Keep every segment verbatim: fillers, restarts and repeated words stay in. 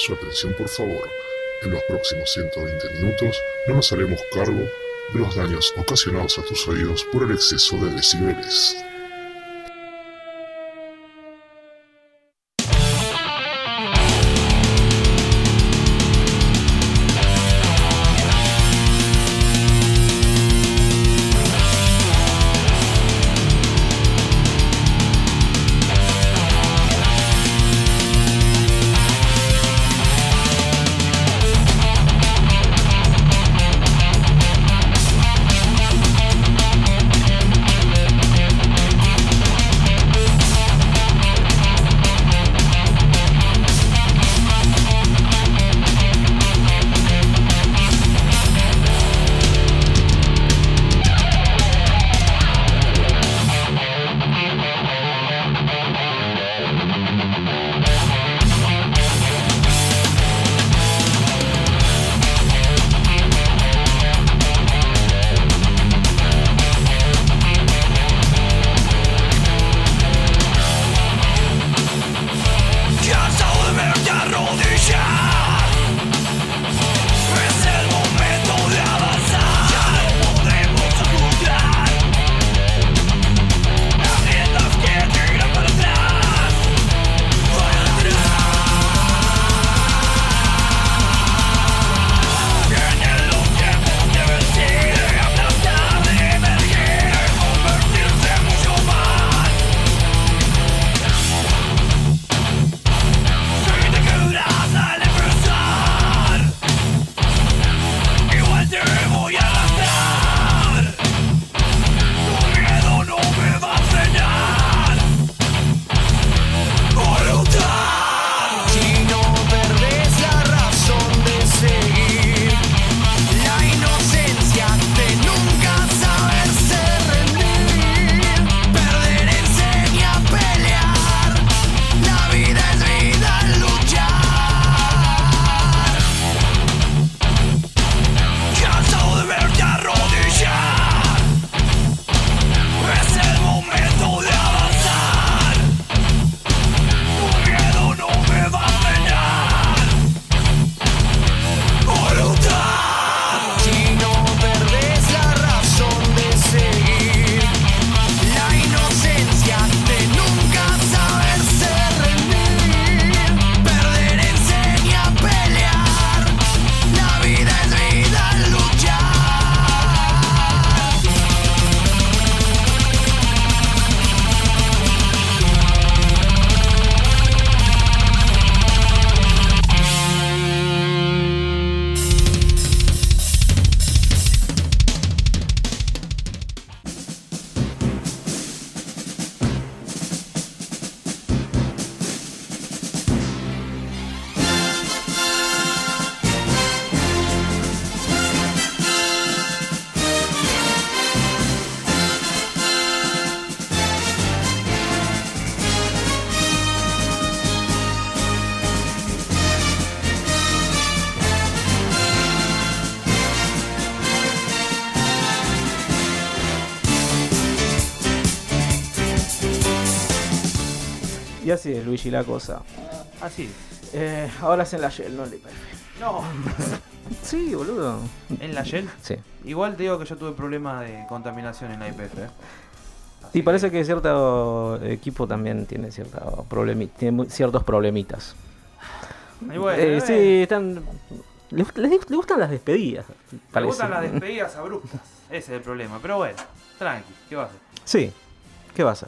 Su atención, por favor. En los próximos ciento veinte minutos no nos haremos cargo de los daños ocasionados a tus oídos por el exceso de decibeles. Y así es, Luigi, la cosa. Así. Eh, ahora es en la Shell, no en la I P F. No. Sí, boludo. ¿En la Shell? Sí. Igual te digo que yo tuve problemas de contaminación en la I P F. ¿eh? Y parece que cierto equipo también tiene, cierta problemi tiene ciertos problemitas. Y bueno, eh, eh, sí, están... Les, les, les gustan las despedidas. Me parece. gustan las despedidas abruptas. Ese es el problema. Pero bueno, tranqui, ¿qué va a hacer? Sí, ¿qué va a hacer?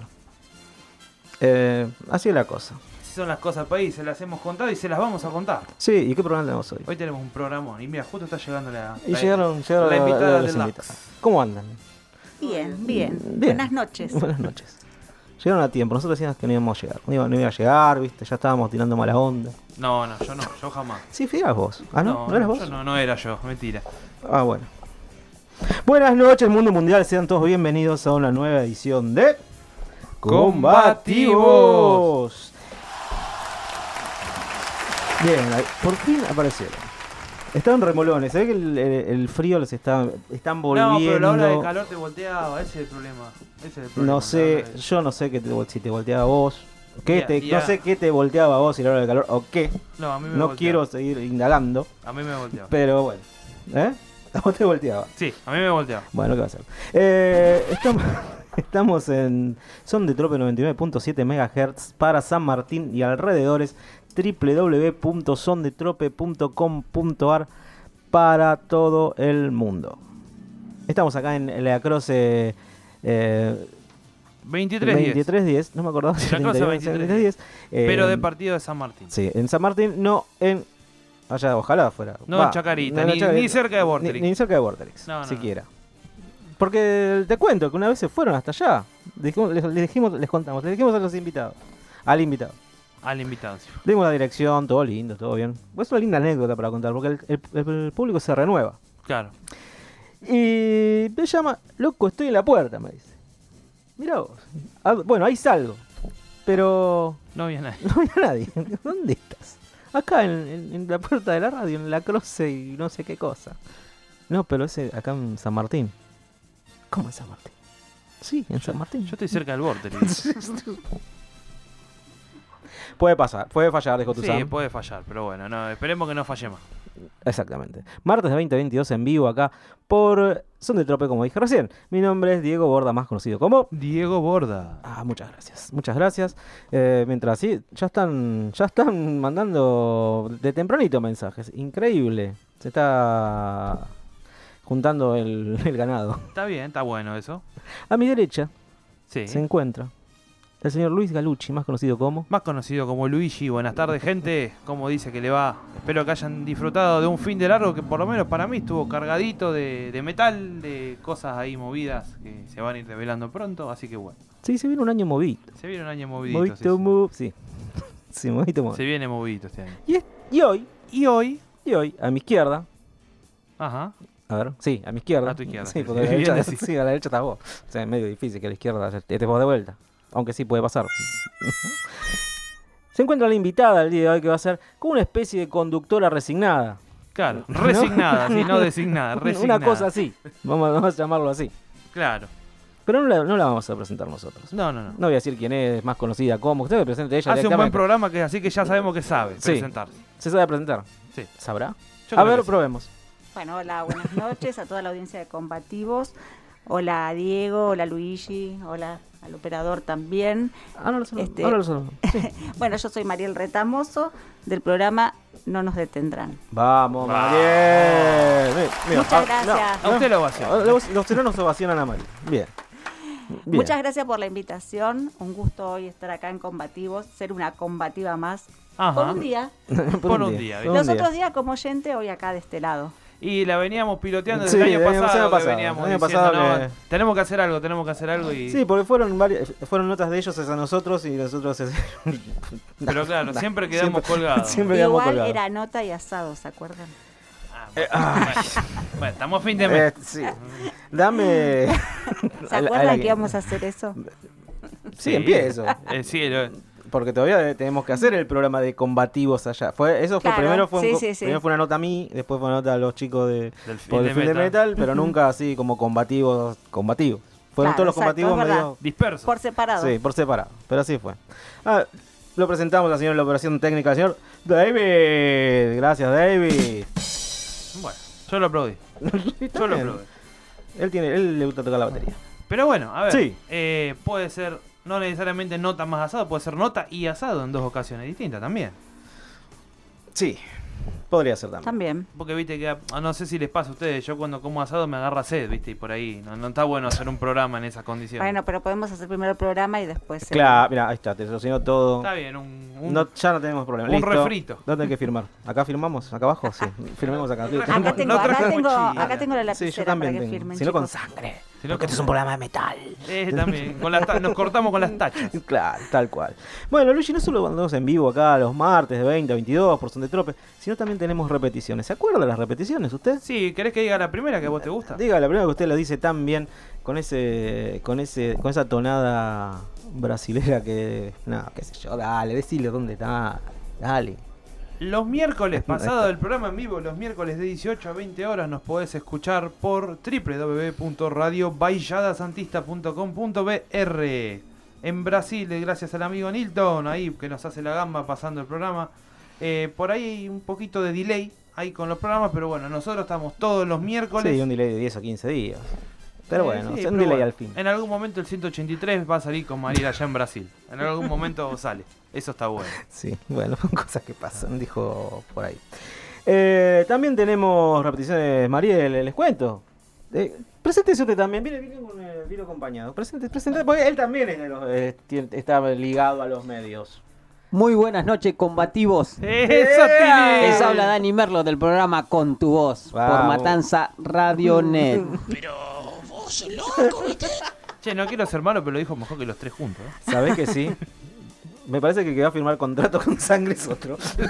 Eh, así es la cosa. Así son las cosas del país, se las hemos contado y se las vamos a contar. Sí, ¿y qué programa tenemos hoy? Hoy tenemos un programón. Y mira, justo está llegando la, Y la, llegaron, llegaron la invitada las del invitadas. Lux. ¿Cómo andan? Bien, bien, Bien. Buenas noches. Buenas noches. Llegaron a tiempo, nosotros decíamos que no íbamos a llegar. No iba, no iba a llegar, viste, ya estábamos tirando mala onda. No, no, yo no, yo jamás. Sí, eras vos. Ah, ¿no? ¿No, ¿No eras vos? Yo no, no era yo, mentira. Ah, bueno. Buenas noches, mundo mundial. Sean todos bienvenidos a una nueva edición de Combativos. Bien, por fin aparecieron. Están remolones, se ve que el, el, el frío los está, están volviendo. No, pero la ola de calor te volteaba, ese es el problema. Ese es el problema No sé, yo no sé que te, si te volteaba vos. ¿Qué Y a- te, y no a- sé qué te volteaba a vos y la hora del calor o qué. No, a mí me No volteaba. quiero seguir indagando, A mí me volteaba. pero bueno. ¿Eh? ¿A vos te volteaba? Sí, a mí me volteaba. Bueno, ¿qué va a hacer? Eh, estamos, estamos en Son de Trope noventa y nueve punto siete megahertz para San Martín y alrededores. doble u doble u doble u punto son de trope punto com punto a r para todo el mundo. Estamos acá en la Croce eh, veintitrés diez. veintitrés diez, no me acordaba si La Croce era veintitrés diez. Eh, Pero de partido de San Martín. Sí, en San Martín, no en... Allá, ojalá fuera. No Va, en Chacarita, no en ni, Chacarita, ni cerca de Vorterix. Ni, ni cerca de Vorterix, No, no, siquiera. Porque te cuento que una vez se fueron hasta allá. Dijimos, les, les dijimos, les contamos, les dijimos a los invitados. Al invitado. Al invitado. Dimos la dirección, todo lindo, todo bien. Es una linda anécdota para contar, porque el, el- el público se renueva. Claro. Y me llama, loco, estoy en la puerta, me dice. Mirá vos. Ah, bueno, ahí salgo. Pero No había nadie. no había nadie. ¿Dónde estás? Acá en, en- en la puerta de la radio, en la Croce y no sé qué cosa. No, pero ese acá en San Martín. ¿Cómo en San Martín? Sí, en San Martín. Yo estoy cerca del Vorterix. Puede pasar, puede fallar, dijo tu Sí, Sam. puede fallar, pero bueno, no, esperemos que no falle más. Exactamente. Martes de veinte veintidós en vivo acá por Son de Trope, como dije recién. Mi nombre es Diego Borda, más conocido como... Diego Borda. Ah, muchas gracias, muchas gracias. Eh, mientras sí, ya están, ya están mandando de tempranito mensajes. Increíble. Se está juntando el, el ganado. Está bien, está bueno eso. A mi derecha Sí. se encuentra el señor Luis Galucci, más conocido como... Más conocido como Luigi. Buenas tardes, gente. ¿Cómo dice que le va? Espero que hayan disfrutado de un fin de largo que por lo menos para mí estuvo cargadito de, de metal, de cosas ahí movidas que se van a ir revelando pronto. Así que bueno, Sí, se viene un año movido. se viene un año movidito. Movito, sí, sí. move, sí. Sí, movito, movido. Se viene movidito este año. Y, es- y hoy, Y hoy, y hoy, a mi izquierda, ajá, a ver, sí, a mi izquierda. A tu izquierda, Sí, sí, porque a la sí, derecha, bien decís. sí, a la derecha estás vos. O sea, es medio difícil que a la izquierda estés vos de vuelta. Aunque sí puede pasar. Se encuentra la invitada el día de hoy que va a ser como una especie de conductora resignada. claro, resignada, si no designada, resignada. Una cosa así. Vamos, vamos a llamarlo así. Claro. Pero no la, no la vamos a presentar nosotros. No, no, no. No voy a decir quién es, más conocida como. Usted me presente ella Hace un buen directamente. programa que así que ya sabemos que sabe Sí. presentarse. Se sabe presentar. Sí. ¿Sabrá? Yo A creo ver, que sí. probemos. Bueno, hola, buenas noches a toda la audiencia de Combativos. Hola a Diego, hola Luigi, hola al operador también. Ah, no lo sé. Este- Ahora lo sé. Sí. Bueno, yo soy Mariel Retamoso del programa No nos detendrán. Vamos, Vamos. Mariel. Mira, mira, Muchas ah, gracias. A usted lo ovaciona. Ah, Los, los chilenos ovacionan a Mariel. Bien. Bien. Muchas gracias por la invitación. Un gusto hoy estar acá en Combativos, ser una combativa más. Ajá. Por un día. Por un día, por un Los día. otros días como oyente, hoy acá de este lado. Y la veníamos piloteando desde Sí, el año el año pasado, que pasado, veníamos el año diciendo, pasado no, que- tenemos que hacer algo, tenemos que hacer algo y... Sí, porque fueron varias, fueron notas de ellos hacia nosotros y nosotros hacia- Pero claro, siempre quedamos colgados. siempre quedamos Igual colgados. era nota y asado, ¿se acuerdan? Ah, bueno, bueno, bueno, estamos a fin de mes. Eh, sí. Dame. ¿Se a la- a acuerdan la que íbamos a hacer eso? Sí, empiezo. Eh, sí, lo- Porque todavía tenemos que hacer el programa de combativos allá. Fue, eso fue Claro, primero fue, un sí, co- sí, sí. primero fue una nota a mí, después fue una nota a los chicos de, del fin por el de fin de metal. metal, pero nunca así como combativos, combativos. Fueron Claro, todos los exacto, combativos es verdad. medio. Disperso. Por separado. Sí, por separado, pero así fue. Ah, lo presentamos al señor de la operación técnica, al señor David. Gracias, David. Bueno, yo lo aplaudí. Yo lo Bien. aplaudí. Él tiene, él le gusta tocar la batería. Pero bueno, a ver, Sí. eh, puede ser, no necesariamente nota más asado, puede ser nota y asado en dos ocasiones distintas también. Sí, podría ser también. También. Porque viste que, ah, no sé si les pasa a ustedes, yo cuando como asado me agarra sed, viste, y por ahí no, no está bueno hacer un programa en esas condiciones. Bueno, pero podemos hacer primero el programa y después... el- Claro, mira, ahí está, te solucionó todo. Está bien, un, un- No, ya no tenemos problema. un Listo. refrito. ¿Dónde hay que firmar? ¿Acá firmamos? ¿Acá abajo? Sí. Firmemos acá. No, Acá No tengo, acá traje tengo, mochila. acá tengo la Sí, lapicera yo también para que tengo. firmen, Si no con chicos. sangre. Si no, Porque este es con- un programa de metal. Eh, también, con las ta- nos cortamos con las tachas. Claro, tal cual. Bueno, Luigi, no solo andamos en vivo acá los martes de veinte a veintidós por Son de Trope, sino también tenemos repeticiones. ¿Se acuerda de las repeticiones usted? Sí, ¿querés que diga la primera que a vos te gusta? Diga, la primera que usted lo dice tan bien, con ese, con ese, con esa tonada brasilera que, no, qué sé yo, dale, decile dónde está, dale. Los miércoles, pasado del programa en vivo, los miércoles de dieciocho a veinte horas nos podés escuchar por w w w punto radio baixada santista punto com punto b r. en Brasil, gracias al amigo Nilton, ahí que nos hace la gamba pasando el programa. Eh, por ahí hay un poquito de delay ahí con los programas, pero bueno, nosotros estamos todos los miércoles. Sí, un delay de diez o quince días. Pero Eh, bueno, sí, es un pero delay bueno, al fin. En algún momento el ciento ochenta y tres va a salir con Mariela allá en Brasil. En algún momento sale. Eso está bueno. Sí, bueno, son cosas que pasan, dijo por ahí. Eh, también tenemos repeticiones, Mariel, les cuento. Eh, preséntese usted también, viene, viene, con, eh, vino acompañado. Presente, presente, porque él también es de los, eh, tiene- está ligado a los medios. Muy buenas noches, combativos. ¡Eso, Tini! Les habla Dani Merlo del programa Con tu Voz por Wow. Matanza Radio Net. Che, no quiero ser malo, pero lo dijo mejor que los tres juntos. ¿eh? ¿Sabés que sí? Me parece que el que va a firmar contrato con sangre es otro. Sí.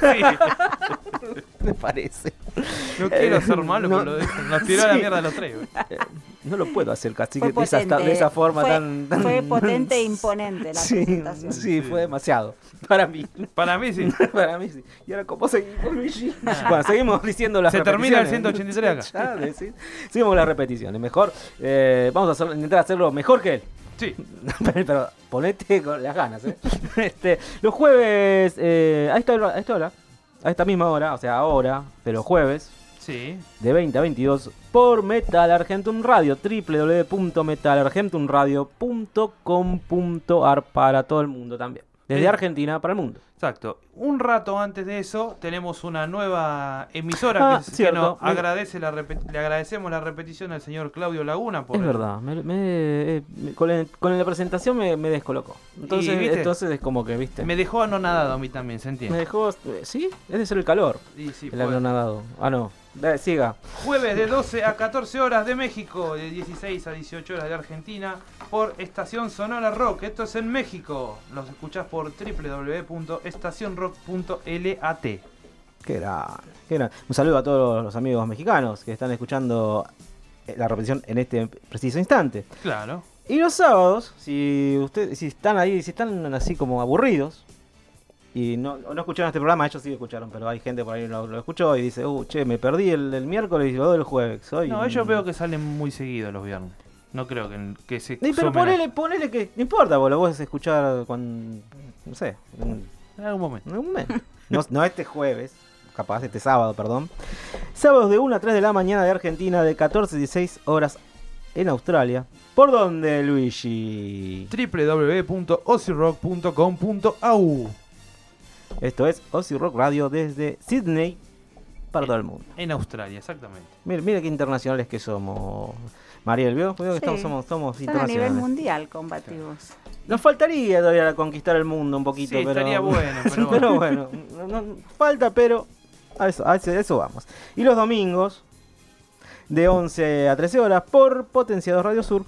Me parece. No quiero ser malo, no. pero lo dijo. Nos tiró a la Sí. mierda a los tres. güey. Eh, No lo puedo hacer casi Fue de esa, potente, de esa forma fue, tan, tan- fue potente e imponente la Sí, presentación. sí, fue demasiado. Para mí. Para mí sí. Para mí sí. Y ahora, ¿cómo seguimos, Luigi? Bueno, seguimos diciendo las Se termina el repeticiones. ciento ochenta y tres acá. Ya, decí- seguimos con las repeticiones. Mejor, eh, vamos a hacer- intentar hacerlo mejor que él. Sí. pero, pero ponete con las ganas, ¿eh? Este, los jueves, eh, a, esta, hora- a esta hora, a esta misma hora, o sea, ahora, pero jueves, Sí. de veinte a veintidós, por Metal Argentum Radio, doble u doble u doble u punto metal argentum radio punto com punto a r para todo el mundo también. Desde Eh. Argentina para el mundo. Exacto. Un rato antes de eso tenemos una nueva emisora Ah, que, que cierto. nos Me- agradece la repet- le agradecemos la repetición al señor Claudio Laguna por Es el- verdad, me, me- eh, me- con, la, con la presentación me, me descolocó. Entonces, Y, ¿viste? entonces es como que, viste, Me me, dejó anonadado a mí también, ¿se entiende? dejó, eh, ¿sí? Es de ser el calor, Y sí, el pues. anonadado. Ah, no, Dale, siga. Jueves de doce a catorce horas de México, de dieciséis a dieciocho horas de Argentina, por Estación Sonora Rock. Esto es en México. Los escuchás por doble u doble u doble u punto estación rock punto lat. Qué gran, qué gran. Un saludo a todos los amigos mexicanos que están escuchando la repetición en este preciso instante. Claro. Y los sábados, si ustedes si están ahí, si están así como aburridos y no, no escucharon este programa, ellos sí lo escucharon, pero hay gente por ahí que lo, lo escuchó y dice, uh, che, me perdí el, el miércoles y lo doy el jueves. Soy No, un- ellos veo que salen muy seguidos los viernes. No creo que, que se Sí, pero sumen a- ponele, ponele que no importa, vos lo podés escuchar cuando, no sé, en en algún momento. en un momento. No, no este jueves, capaz este sábado, perdón. Sábados de una a tres de la mañana de Argentina, de catorce a dieciséis horas en Australia. ¿Por dónde, Luigi? doble u doble u doble u punto ozzy rock punto com punto a u. Esto es Ozzy Rock Radio desde Sydney para todo el mundo. En Australia, exactamente. Mira, mira qué internacionales que somos. Mariel, ¿vio? Veo que Sí. estamos, somos, somos Están a nivel internacionales. mundial combativos. Nos faltaría todavía conquistar el mundo un poquito, Sí, pero... estaría bueno, pero pero bueno, no- no- falta, pero a eso, a eso, a eso vamos. Y los domingos, de once a trece horas, por Potenciados Radio Sur,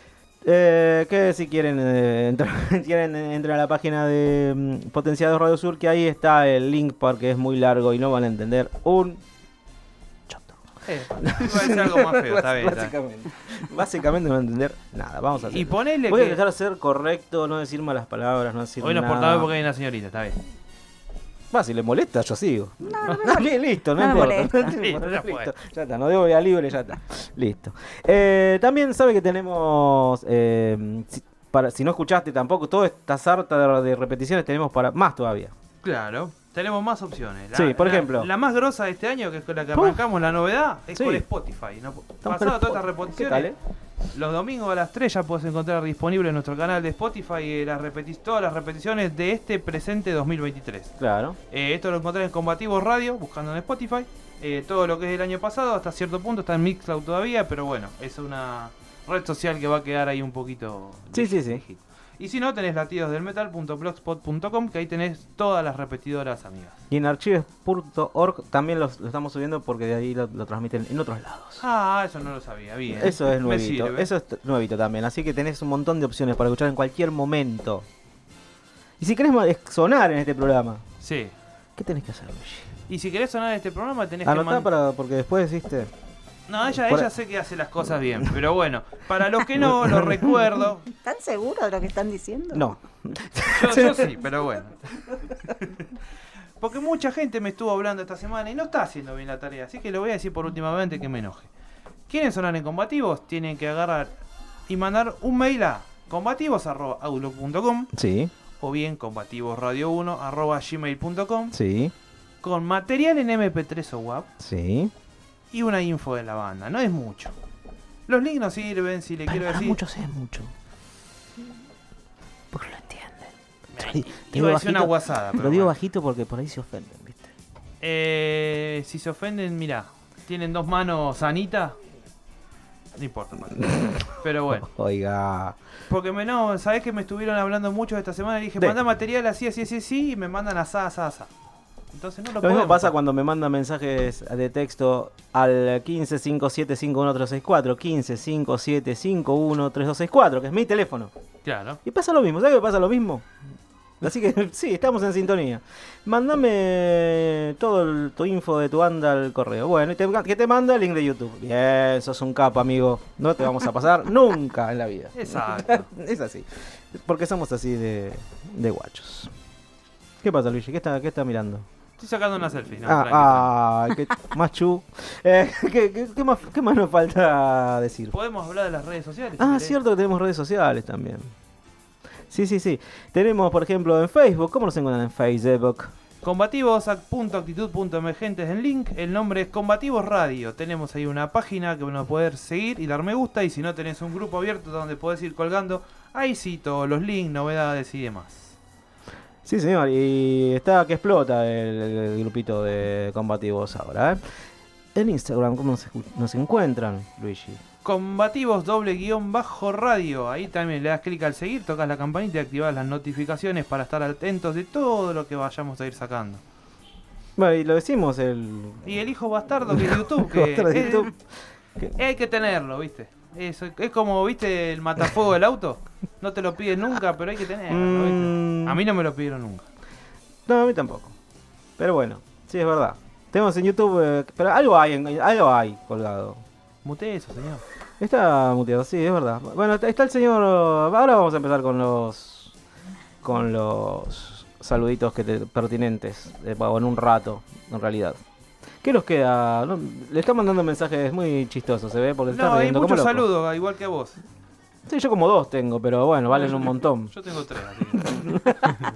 eh, que si quieren, eh, entrar, quieren eh, entrar a la página de mm, Potenciados Radio Sur, que ahí está el link porque es muy largo y no van a entender un choto. Eh, iba a decir algo más feo, está bien. está bien. Básicamente, básicamente no van a entender nada. Vamos a hacer. Y ponele Voy a que... dejar de ser correcto, no decir malas palabras, no decir Hoy nos nada. portamos porque hay una señorita, está bien. Va, si le molesta, yo sigo. No, no me molesta. Listo, no, No me importa. molesta. No Listo, importa, ya fue. listo, ya está, no debo vía libre, ya está. Listo. Eh, también sabe que tenemos, eh, si, para, si no escuchaste tampoco, toda esta sarta de, de repeticiones tenemos para más todavía. Claro, tenemos más opciones. La- Sí, por la- ejemplo. La más grosa de este año, que es con la que Uf. arrancamos la novedad, es Sí. por Spotify. ¿no? Estamos Pasado con todas estas Spotify. repeticiones, ¿Qué tal, eh? los domingos a las tres ya puedes encontrar disponible en nuestro canal de Spotify eh, las repeti- todas las repeticiones de este presente dos mil veintitrés. Claro. Eh, esto lo encontrás en Combativos Radio, buscando en Spotify. Eh, todo lo que es del año pasado, hasta cierto punto, está en Mixcloud todavía, pero bueno, es una red social que va a quedar ahí un poquito... Sí, sí, sí. lejito. Y si no, tenés latidosdelmetal punto blogspot punto com, que ahí tenés todas las repetidoras amigas. Y en archives punto org también los- lo estamos subiendo porque de ahí lo, lo transmiten en otros lados. Ah, eso no lo sabía, bien. Eso es Me nuevito, sirve. eso es t- nuevito también, así que tenés un montón de opciones para escuchar en cualquier momento. Y si querés ma- sonar en este programa, Sí. ¿qué tenés que hacer, Luigi? Y si querés sonar este programa, tenés que Anotá mandar... para, porque después, viste, No, ella, Por- ella sé que hace las cosas bien, pero bueno, para los que no, lo recuerdo. ¿Están seguros de lo que están diciendo? no. Yo, yo sí, pero bueno. Porque mucha gente me estuvo hablando esta semana y no está haciendo bien la tarea, así que lo voy a decir por última vez que me enoje. ¿Quieren sonar en combativos? Tienen que agarrar y mandar un mail a combativos arroba outlook punto com Sí, o bien combativosradio uno arroba gmail punto com sí, con material en eme pe tres o WAV sí. y una info de la banda. No es mucho. Los links no sirven, si le Para, quiero para decir. muchos es mucho. Porque lo entienden. Te Iba digo a decir una bajito- guasada, pero Lo digo bueno. bajito porque por ahí se ofenden, ¿viste? Eh, si se ofenden, mirá, tienen dos manos sanitas. No importa. Pero bueno. Oiga. Porque me no, sabés que me estuvieron hablando mucho esta semana y dije, Sí. manda material así, así, así, así, y me mandan asá, asá, asá. Entonces no lo Lo mismo podemos. pasa cuando me mandan mensajes de texto al quince cinco siete cinco uno tres seis cuatro, quince cinco siete cinco uno tres dos seis cuatro, que es mi teléfono. Claro. Y pasa lo mismo, ¿sabes que pasa lo mismo? Así que sí, estamos en sintonía. Mándame todo el- tu info de tu banda al correo. Bueno, y te, que te manda el link de YouTube. Bien, sos un capo, amigo. No te vamos a pasar nunca en la vida. Exacto. Es así. Porque somos así de, de guachos. ¿Qué pasa, Luigi? ¿Qué está, qué está mirando? Estoy sacando una selfie. No, ah, ah, qué más chu. Eh, ¿qué, qué, qué más, ¿Qué más nos falta decir? Podemos hablar de las redes sociales. si Ah, querés. cierto que tenemos redes sociales también. Sí, sí, sí. Tenemos, por ejemplo, en Facebook. ¿Cómo nos encuentran en Facebook? Combativos punto actitud punto emergentes en link. El nombre es Combativos Radio. Tenemos ahí una página que nos podés seguir y dar me gusta. Y si no, tenés un grupo abierto donde podés ir colgando. Ahí sí, todos los links, novedades y demás. Sí, señor. Y está que explota el, el grupito de combativos ahora, ¿eh? En Instagram, ¿cómo nos, escu- nos encuentran, Luigi? Combativos doble guión bajo radio. Ahí también le das clic al seguir, tocas la campanita y activas las notificaciones para estar atentos de todo lo que vayamos a ir sacando. Bueno, y lo decimos el... Y el hijo bastardo que es YouTube, que Bastardo de es- YouTube. eh, hay que tenerlo, ¿viste? Es, es como, ¿viste? El matafuego del auto. No te lo piden nunca, pero hay que tenerlo, ¿viste? Mm. A mí no me lo pidieron nunca. No, a mí tampoco. Pero bueno, sí, es verdad. Tenemos en YouTube... eh, pero algo hay, en- algo hay colgado. Mute eso, señor. Está muteado, sí, es verdad. Bueno, está, está el señor... Ahora vamos a empezar con los... Con los saluditos que te- pertinentes. eh, o en un rato, en realidad. ¿Qué nos queda? No, le está mandando mensajes muy chistosos, ¿se ve? Porque se está No, hay riendo como muchos loco. saludos, igual que a vos. Sí, yo como dos tengo, pero bueno, valen un montón. Yo tengo tres, así que-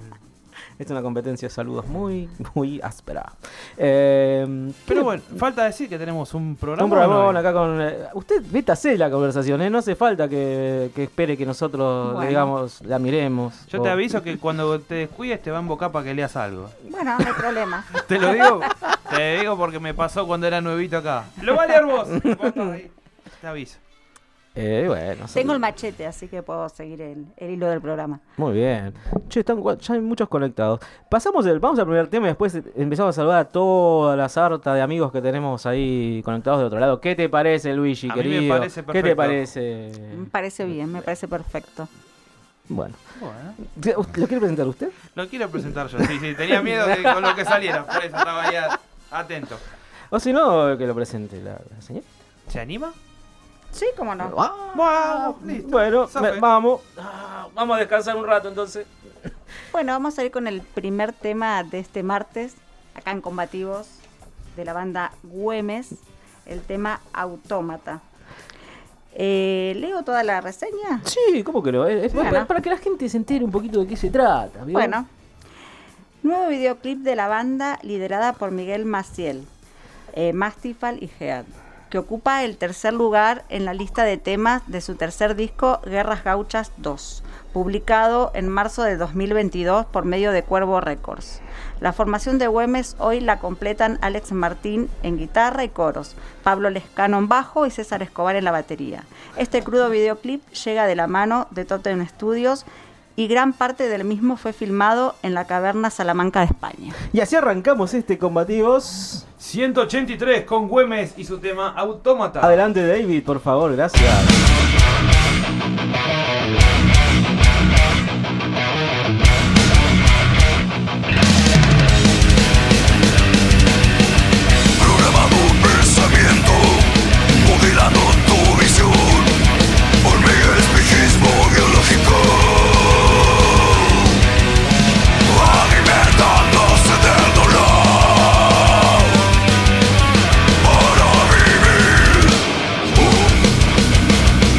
Es una competencia de saludos muy, muy áspera. Eh, Pero ¿qué- bueno, falta decir que tenemos un programa. Un programón acá con... eh, usted métase la conversación, ¿eh? No hace falta que, que espere que nosotros Bueno. le digamos, la miremos. Yo o- te aviso que cuando te descuides te va a invocar para que leas algo. Bueno, no hay problema. Te lo digo, te digo porque me pasó cuando era nuevito acá. Lo va a leer vos. Vos estás ahí. Te aviso. Eh, bueno, Tengo el machete, así que puedo seguir el, el hilo del programa. Muy bien. Che, están, gua- ya hay muchos conectados. Pasamos el, vamos al primer tema y después empezamos a saludar a toda la sarta de amigos que tenemos ahí conectados de otro lado. ¿Qué te parece, Luigi, A mí me querido? parece ¿Qué te perfecto. parece? Me parece bien, me parece perfecto. Bueno. Bueno, ¿Lo quiere presentar usted? lo quiero presentar yo. Sí, sí, tenía miedo de con lo que saliera. Por eso estaba ahí a- atento. O si no, que lo presente la, la señora. ¿Se anima? Sí, cómo no. Ah, Bueno, listo. bueno, Zafe. me- vamos. Ah, vamos a descansar un rato entonces. Bueno, vamos a ir con el primer tema de este martes, acá en Combativos, de la banda Güemes, el tema Autómata. Eh, ¿Leo toda la reseña? Sí, ¿cómo que no? Es, es Bueno. para, para que la gente se entere un poquito de qué se trata. ¿vio? Bueno, nuevo videoclip de la banda liderada por Miguel Maciel, eh, Mastifal y Gead, que ocupa el tercer lugar en la lista de temas de su tercer disco Guerras Gauchas dos, publicado en marzo de dos mil veintidós por medio de Cuervo Records. La formación de Güemes hoy la completan Alex Martín en guitarra y coros, Pablo Lescano en bajo y César Escobar en la batería. Este crudo videoclip llega de la mano de Totem Studios y gran parte del mismo fue filmado en la Caverna Salamanca de España. Y así arrancamos este Combativos. ciento ochenta y tres con Güemes y su tema Autómata. Adelante, David, por favor, gracias. Programando un pensamiento, modelando tu visión, por medio del espejismo biológico, alimentándose del dolor para vivir. Uh,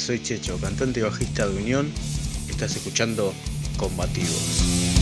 soy Checho, cantante y bajista de Unión. Estás escuchando Combativos.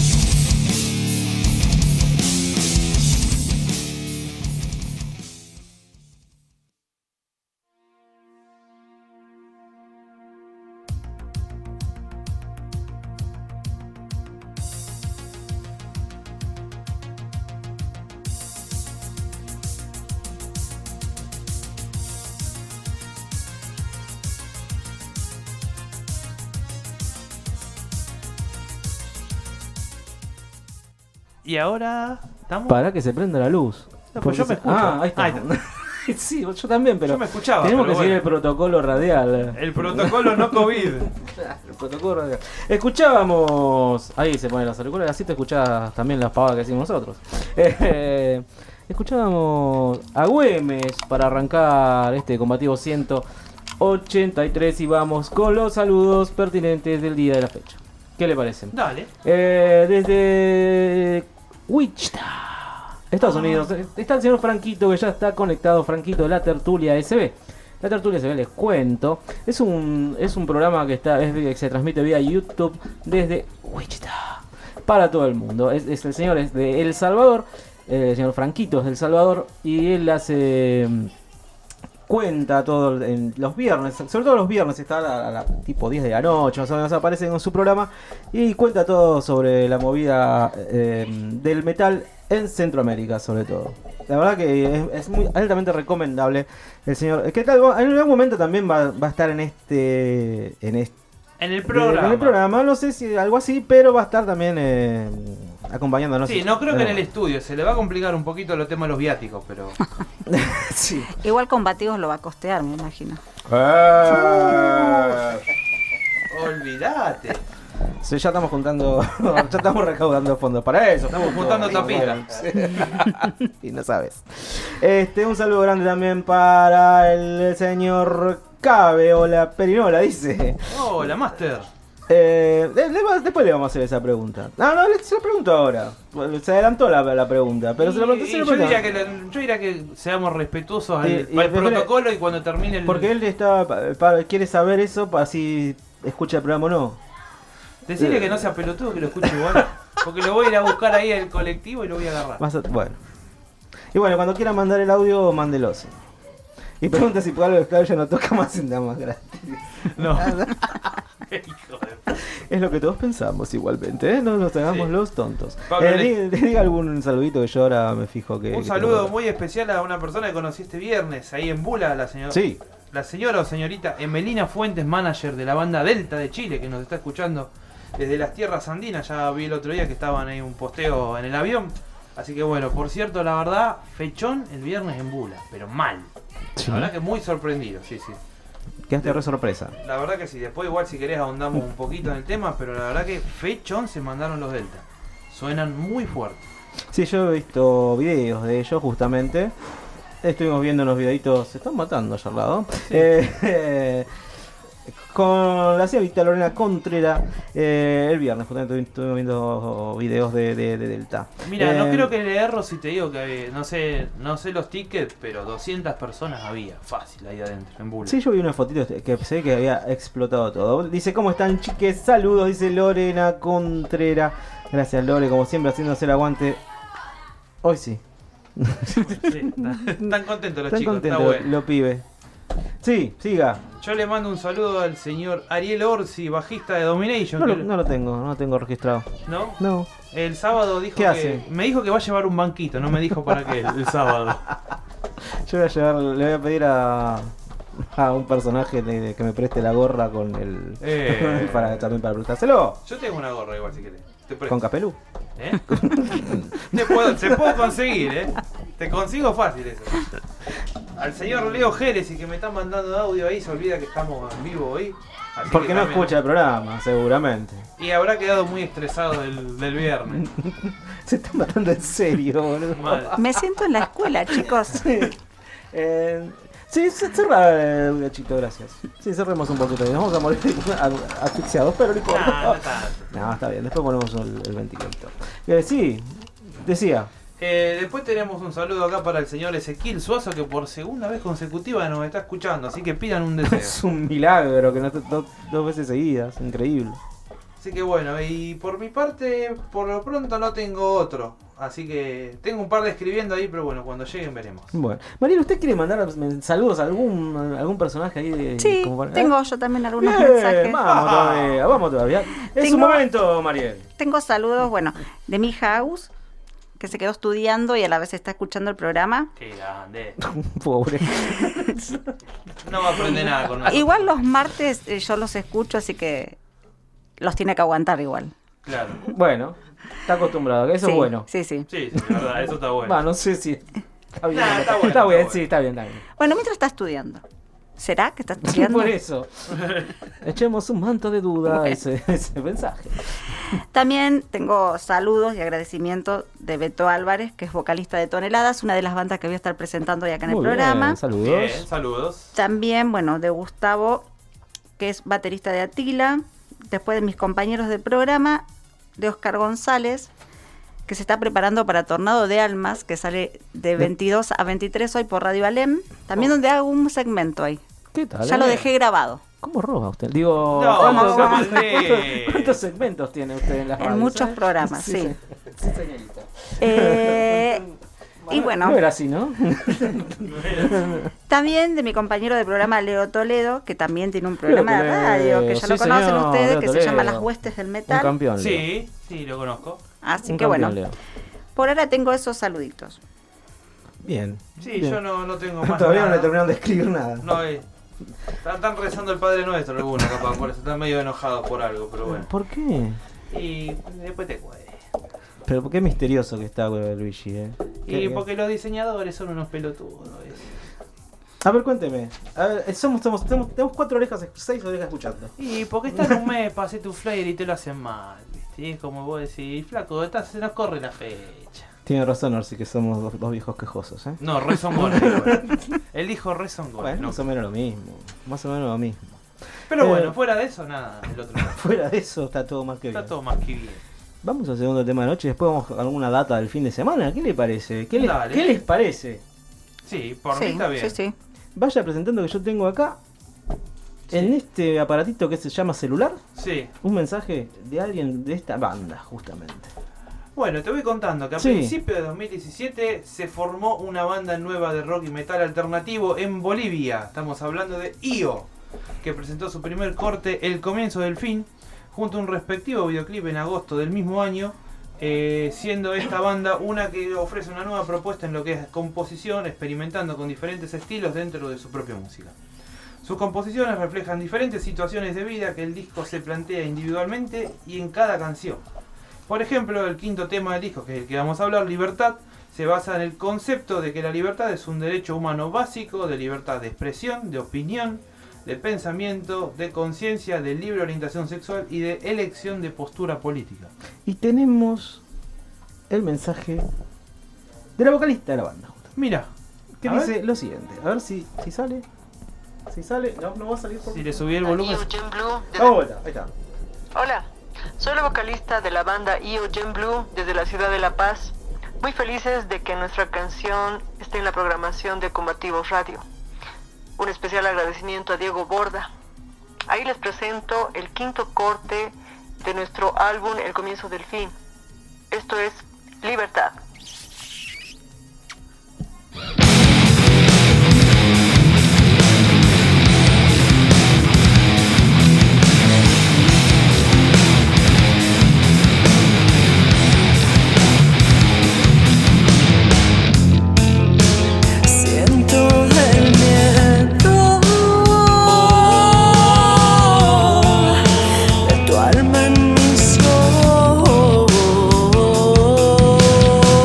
Y ahora estamos. Para que se prenda la luz. No, pues yo me escucho. Ah, ahí está. Ahí está. Sí, yo también, pero Yo me escuchaba, tenemos que pero seguir bueno. el protocolo radial. El protocolo no COVID. El protocolo radial. Escuchábamos. Ahí se ponen las auriculares, así te escuchás también las pavadas que decimos nosotros. Eh, escuchábamos a Güemes para arrancar este combativo ciento ochenta y tres y vamos con los saludos pertinentes del día de la fecha. ¿Qué le parecen? Dale. Eh, desde Wichita, Estados Unidos, está el señor Franquito, que ya está conectado. Franquito de la Tertulia S B. La Tertulia S B, les cuento, es un es un programa que está es, que se transmite vía YouTube desde Wichita para todo el mundo. Es, es el señor es de El Salvador, eh, el señor Franquito es de El Salvador y él hace cuenta todo en los viernes, sobre todo los viernes, está a la, a la tipo diez de la noche, más o menos aparece en su programa y cuenta todo sobre la movida eh, del metal en Centroamérica, sobre todo. La verdad que es, es muy altamente recomendable el señor. Que tal, en algún momento también va, va a estar en este, en este En el programa. en el programa, no sé si algo así, pero va a estar también eh, acompañándonos. Sí, no creo que en el Pero- estudio. Se le va a complicar un poquito los temas de los viáticos, pero. sí. Igual Combativos lo va a costear, me imagino. Olvídate. Sí, ya estamos juntando, ya estamos recaudando fondos para eso. Estamos Juntando todos- tapitas. Sí. Y no sabes. Este, un saludo grande también para el señor Cabe o la Perinola, dice. Hola, Master. Eh, de- de- después le vamos a hacer esa pregunta. No, no, le- se la pregunto ahora. Se adelantó la, la pregunta, pero se la pregunto. Y- se y la yo, pregunto. diría que la- yo diría que seamos respetuosos al, Y- y al después le- protocolo y cuando termine el. Porque él está, pa- pa- quiere saber eso para si escucha el programa o no. Decirle que no sea pelotudo, que lo escuche igual. Porque lo voy a ir a buscar ahí al colectivo y lo voy a agarrar. Vas a- bueno. Y bueno, cuando quiera mandar el audio, mándelo. Sí. Y pregunta si por algo el claro ya no toca más en damas gratis. No. Hijo de... Es lo que todos pensamos igualmente, ¿eh? No nos hagamos Sí. los tontos. Pablo, Eh, le- diga, diga algún saludito que yo ahora me fijo que... Un que saludo tengo. muy especial a una persona que conocí este viernes ahí en Bula, la señora. Sí. La señora o señorita Emelina Fuentes, manager de la banda Delta de Chile, que nos está escuchando desde las tierras andinas. Ya vi el otro día que estaban ahí un posteo en el avión. Así que bueno, por cierto, la verdad, fechón el viernes en Bula, pero mal. Sí. La verdad que muy sorprendido, sí, sí. Quedaste re sorpresa. La verdad que sí, después igual si querés ahondamos un poquito en el tema, pero la verdad que fechón se mandaron los Delta. Suenan muy fuerte. Sí, yo he visto videos de ellos justamente. Estuvimos viendo unos videitos. Se están matando allá al lado. Eh, eh, con la señorita Lorena Contreras eh, el viernes, justamente estuvimos viendo videos de, de, de Delta. Mira, no Eh, creo que le erro si te digo que había- no sé, no sé los tickets, pero doscientas personas había, fácil ahí adentro, en Bula. Sí, yo vi una fotito que se ve que había explotado todo. Dice, ¿cómo están, chiques? Saludos, dice Lorena Contreras. Gracias, Lore, como siempre, haciéndose el aguante. Hoy sí. Sí, están, están contentos los Están chicos, contentos está bueno. los pibes. Sí, siga. Yo le mando un saludo al señor Ariel Orsi, bajista de Domination. No lo, que- no lo tengo, no lo tengo registrado. ¿No? No. El sábado dijo ¿Qué que... hace? Me dijo que va a llevar un banquito, no me dijo para qué el, el sábado. Yo voy a llevar, le voy a pedir a, a un personaje de, de que me preste la gorra con el. Eh. para, también para prestárselo. Yo tengo una gorra igual si querés. Te presto. Con capelú. ¿Eh? Te puedo, se puedo conseguir, ¿eh? Te consigo fácil eso. Al señor Leo Jerez y que me está mandando audio ahí, se olvida que estamos en vivo hoy. Así Porque que no también- escucha el programa, seguramente. Y habrá quedado muy estresado del, del viernes. Se está matando en serio, boludo. Mal. Me siento en la escuela, chicos. Eh, sí, ce- cerra, eh, Gachito, gracias. Sí, cerremos un poquito. Nos vamos a morir a- asfixiados, pero no importa. Nah, no tanto. No, está bien, después ponemos el, el ventilador. Eh, sí, decía. Eh, después tenemos un saludo acá para el señor Ezequiel Suazo, que por segunda vez consecutiva nos está escuchando, así que pidan un deseo. Es un milagro que no te- do- dos veces seguidas, increíble. Así que bueno, y por mi parte, por lo pronto no tengo otro. Así que tengo un par de escribiendo ahí, pero bueno, cuando lleguen veremos. Bueno, Mariela, ¿usted quiere mandar men- saludos a algún, algún personaje ahí? De, Sí, como para- tengo yo también algunos Bien, mensajes. Vamos todavía, vamos todavía. Es Tengo- un momento, Mariel. Tengo saludos, bueno, de mi hija Agus, que se quedó estudiando y a la vez está escuchando el programa. Qué grande. Pobre. No va a aprender nada con nosotros. Igual los martes eh, yo los escucho, así que los tiene que aguantar igual. Claro. Bueno, está acostumbrado, que eso Sí, es bueno. Sí, sí. Sí, sí, la verdad, eso está bueno. Va, no sé si está bien. Nah, está está, bueno, está bien, bueno. sí, está bien, está bien. Bueno, mientras está estudiando. ¿Será que está estudiando? Por eso. Echemos un manto de duda a ese, ese mensaje. También tengo saludos y agradecimientos de Beto Álvarez, que es vocalista de Toneladas, una de las bandas que voy a estar presentando hoy acá en Muy el programa. bien, saludos. Bien, saludos. También, bueno, de Gustavo, que es baterista de Atila. Después de mis compañeros de programa, de Oscar González, que se está preparando para Tornado de Almas, que sale de veintidós a veintitrés hoy por Radio Alem. También donde hago un segmento ahí. ¿Qué tal? Ya lo eh? dejé grabado. ¿Cómo roba usted? Digo, No, ¿cuántos, no, cuántos- no. cuántos- cuántos segmentos tiene usted en la radio? En muchos ¿sabe? programas, sí. Sí, sí, señorita. Eh, y bueno, No era así, ¿no? también de mi compañero de programa Leo Toledo, que también tiene un programa de Toledo, radio, que ya sí, lo conocen señor, ustedes, Leo que se llama Toledo. Las Huestes del Un Metal. campeón, Leo. Sí, sí, lo conozco. Así Un que bueno, campeón, Leo. por ahora tengo esos saluditos. Bien. Sí, bien. yo no, no tengo más Todavía no nada. le terminaron de escribir nada. No, eh, están, están rezando el Padre Nuestro algunos, capaz, por eso están medio enojados por algo, pero bueno. ¿Por qué? Y después te cuento. Pero qué misterioso que está güey, Luigi, ¿eh? Y ¿Qué- porque los diseñadores son unos pelotudos. ¿ves? A ver, cuénteme. A ver, eh, somos, somos, tenemos, tenemos cuatro orejas, seis orejas escuchando. Y porque están un mes para hacer tu flyer y te lo hacen mal, ¿viste? Y es como vos decís, flaco, estás, se nos corre la fecha. Tiene razón, Orsi, que somos dos, dos viejos quejosos, ¿eh? No, re son goles. igual. Él dijo re son goles. Bueno, no. más o menos lo mismo. Más o menos lo mismo. Pero Eh, bueno, fuera de eso, nada, el otro lado. Fuera de eso, está todo más que bien. Está todo más que bien. Vamos al segundo tema de noche y después vamos a alguna data del fin de semana. ¿Qué le parece? ¿Qué, le- Dale. ¿qué les parece? Sí, por mí Sí, está bien. sí, sí. Vaya presentando que yo tengo acá, Sí. en este aparatito que se llama celular, Sí. un mensaje de alguien de esta banda, justamente. Bueno, te voy contando que a Sí. principios de dos mil diecisiete se formó una banda nueva de rock y metal alternativo en Bolivia. Estamos hablando de I O, que presentó su primer corte El Comienzo del Fin, junto a un respectivo videoclip en agosto del mismo año, eh, siendo esta banda una que ofrece una nueva propuesta en lo que es composición, experimentando con diferentes estilos dentro de su propia música. Sus composiciones reflejan diferentes situaciones de vida que el disco se plantea individualmente y en cada canción. Por ejemplo, el quinto tema del disco, que es el que vamos a hablar, Libertad, se basa en el concepto de que la libertad es un derecho humano básico, de libertad de expresión, de opinión, de pensamiento, de conciencia, de libre orientación sexual y de elección de postura política. Y tenemos el mensaje de la vocalista de la banda, justamente, Mira, que a dice ver. lo siguiente. A ver si, si sale. Si sale, no, no va a salir por Si le subí el volumen. Eugene Blue desde- Ah, bueno, ahí está. Hola, soy la vocalista de la banda Eugene Blue desde la ciudad de La Paz. Muy felices de que nuestra canción esté en la programación de Combativos Radio. Un especial agradecimiento a Diego Borda. Ahí les presento el quinto corte de nuestro álbum El Comienzo del Fin. Esto es Libertad. Siento el miedo de tu alma en mis ojos.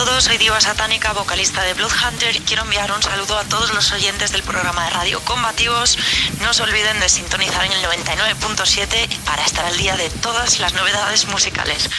todos, soy Diva Satánica, vocalista de Bloodhunter, y quiero enviar un saludo a todos los oyentes del programa de radio Combativos. No se olviden de sintonizar en el noventa y nueve punto siete para estar al día de todas las novedades musicales.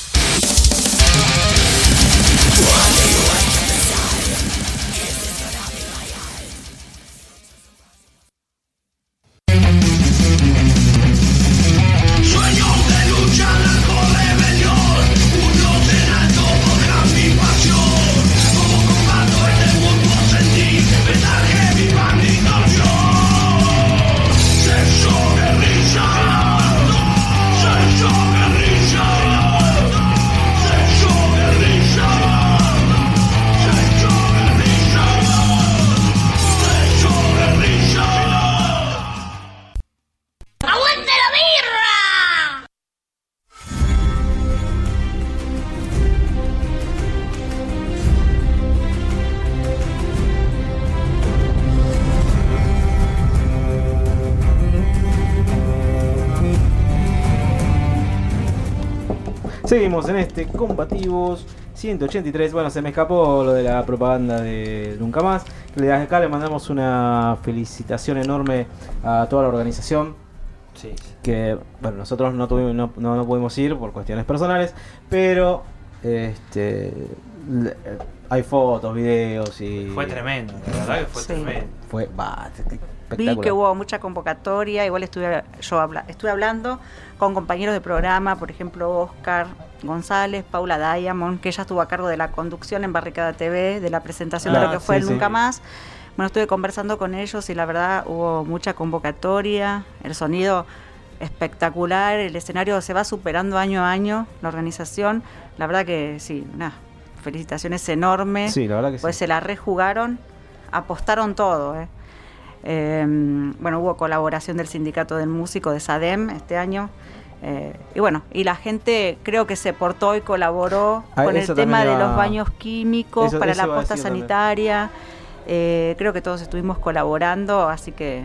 Seguimos en este Combativos ciento ochenta y tres. Bueno, se me escapó lo de la propaganda de Nunca Más. Desde acá le mandamos una felicitación enorme a toda la organización. Sí. Que, bueno, nosotros no, tuvimos, no, no, no pudimos ir por cuestiones personales, pero este le, hay fotos, videos y... Fue tremendo, la verdad que fue Sí. tremendo. Fue bah, Vi que hubo mucha convocatoria, igual estuve yo habla, estuve hablando con compañeros de programa, por ejemplo Oscar González, Paula Diamond, que ella estuvo a cargo de la conducción en Barricada T V, de la presentación Ah, de lo que fue sí, el sí. Nunca Más. Bueno, estuve conversando con ellos y la verdad hubo mucha convocatoria, el sonido espectacular, el escenario se va superando año a año, la organización, la verdad que sí, nada, felicitaciones enormes, Sí, la verdad que pues sí. se la rejugaron, apostaron todo, eh. Eh, bueno, hubo colaboración del Sindicato del Músico de SADEM este año. Eh, y bueno, y la gente creo que se portó y colaboró Ah, con el eso tema también de iba- los baños químicos Eso- para eso la iba a posta decir también. sanitaria. Eh, creo que todos estuvimos colaborando, así que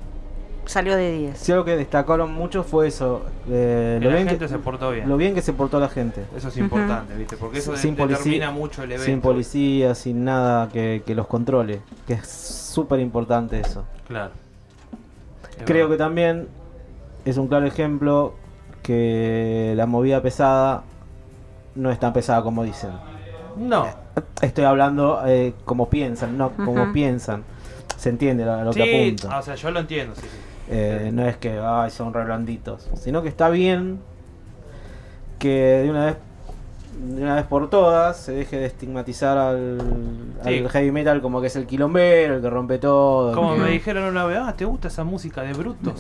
salió de diez. Sí, algo que destacaron mucho fue eso. eh, Que lo la bien gente que, se portó bien. Lo bien que se portó la gente. Eso es importante, ¿viste? Porque eso Sin de- policía- determina mucho el evento. Sin policía, sin nada que, que los controle. Que es súper importante eso. Claro. Es Creo que verdad. también es un claro ejemplo que la movida pesada no es tan pesada como dicen. No. Estoy hablando eh, como piensan, no como Ujú. piensan. Se entiende a lo que Sí, apunto. o sea, yo lo entiendo, sí, sí. Eh, no es que ay, son re blanditos, sino que está bien que de una vez de una vez por todas se deje de estigmatizar al, Sí. al heavy metal como que es el quilombero, el que rompe todo. Como que- me dijeron una vez, ah, ¿te gusta esa música de brutos?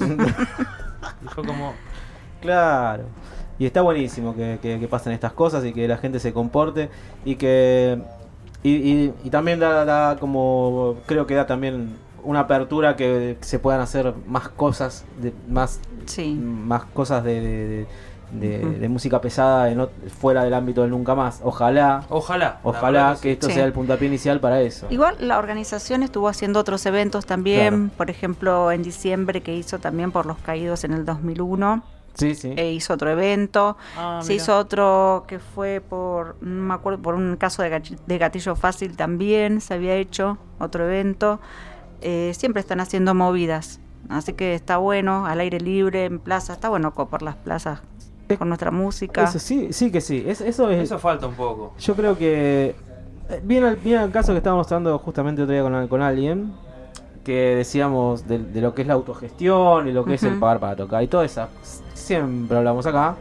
Y fue como, Claro. Y está buenísimo que, que, que pasen estas cosas y que la gente se comporte y que y, y, y también da, da como creo que da también una apertura que se puedan hacer más cosas de más Sí. más cosas de, de, de- de- Ujú. de música pesada en ot- fuera del ámbito del Nunca Más. Ojalá, ojalá. la ojalá verdad que sí. esto Sí. sea el puntapié inicial para eso. Igual la organización estuvo haciendo otros eventos también, Claro. por ejemplo en diciembre que hizo también por los caídos en el dos mil uno. Sí, sí. E hizo otro evento, Ah, se mirá. hizo otro que fue por, no me acuerdo, por un caso de, gachi- de gatillo fácil también, se había hecho otro evento. Eh, siempre están haciendo movidas, así que está bueno, al aire libre, en plaza, está bueno copar las plazas con nuestra música. Eso sí, sí que sí. Es- eso es. Eso falta un poco. Yo creo que eh, viene al, viene al caso que estábamos hablando justamente otro día con, con alguien, que decíamos de, de lo que es la autogestión y lo que es el Ujú. pagar para tocar y todo eso. Siempre hablamos acá.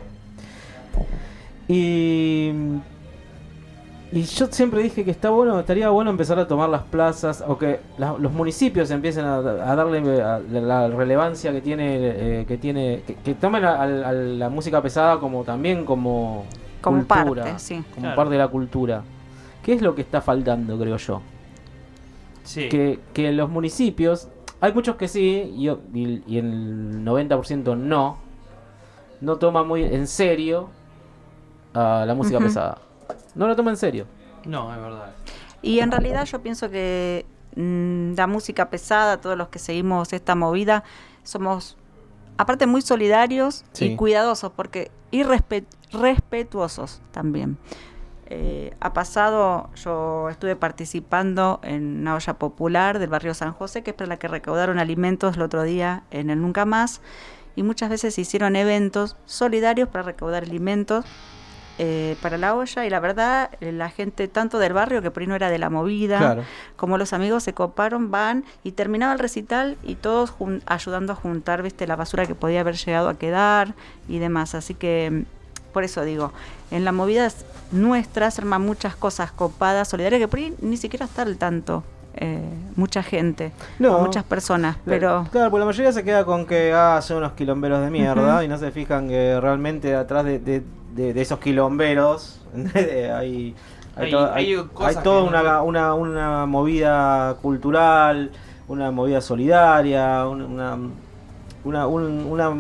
Y y yo siempre dije que está bueno, estaría bueno empezar a tomar las plazas o que la- los municipios empiecen a, a darle a la, la relevancia que tiene eh, que tiene que, que tomen a, a- a la música pesada como también como Como cultura, parte, sí. como Claro. parte de la cultura. ¿Qué es lo que está faltando, creo yo? Sí. Que, que los municipios, hay muchos que sí, y, y- y el noventa por ciento no, no toman muy en serio a la música Ujú. pesada. No lo toman en serio. No, es verdad. Y en realidad yo pienso que mm, la música pesada, todos los que seguimos esta movida, somos aparte muy solidarios Sí. y cuidadosos, porque y respe- respetuosos también. eh, ha pasado, yo estuve participando en una olla popular del barrio San José, que es para la que recaudaron alimentos el otro día en el Nunca Más, y muchas veces se hicieron eventos solidarios para recaudar alimentos eh, para la olla, y la verdad, la gente tanto del barrio, que por ahí no era de la movida, Claro. como los amigos se coparon, van y terminaba el recital y todos jun- ayudando a juntar, viste, la basura que podía haber llegado a quedar y demás. Así que, por eso digo, en la movida nuestra se arman muchas cosas copadas, solidarias, que por ahí ni siquiera está al tanto eh, mucha gente, No. o muchas personas, pero... Claro, porque la mayoría se queda con que ah, son unos quilomberos de mierda, Ujú. y no se fijan que realmente atrás de, de, de, de esos quilomberos hay, hay, Hay- to- hay hay- cosas hay toda que no- una, una, una movida cultural, una movida solidaria, un- una, una, un- una,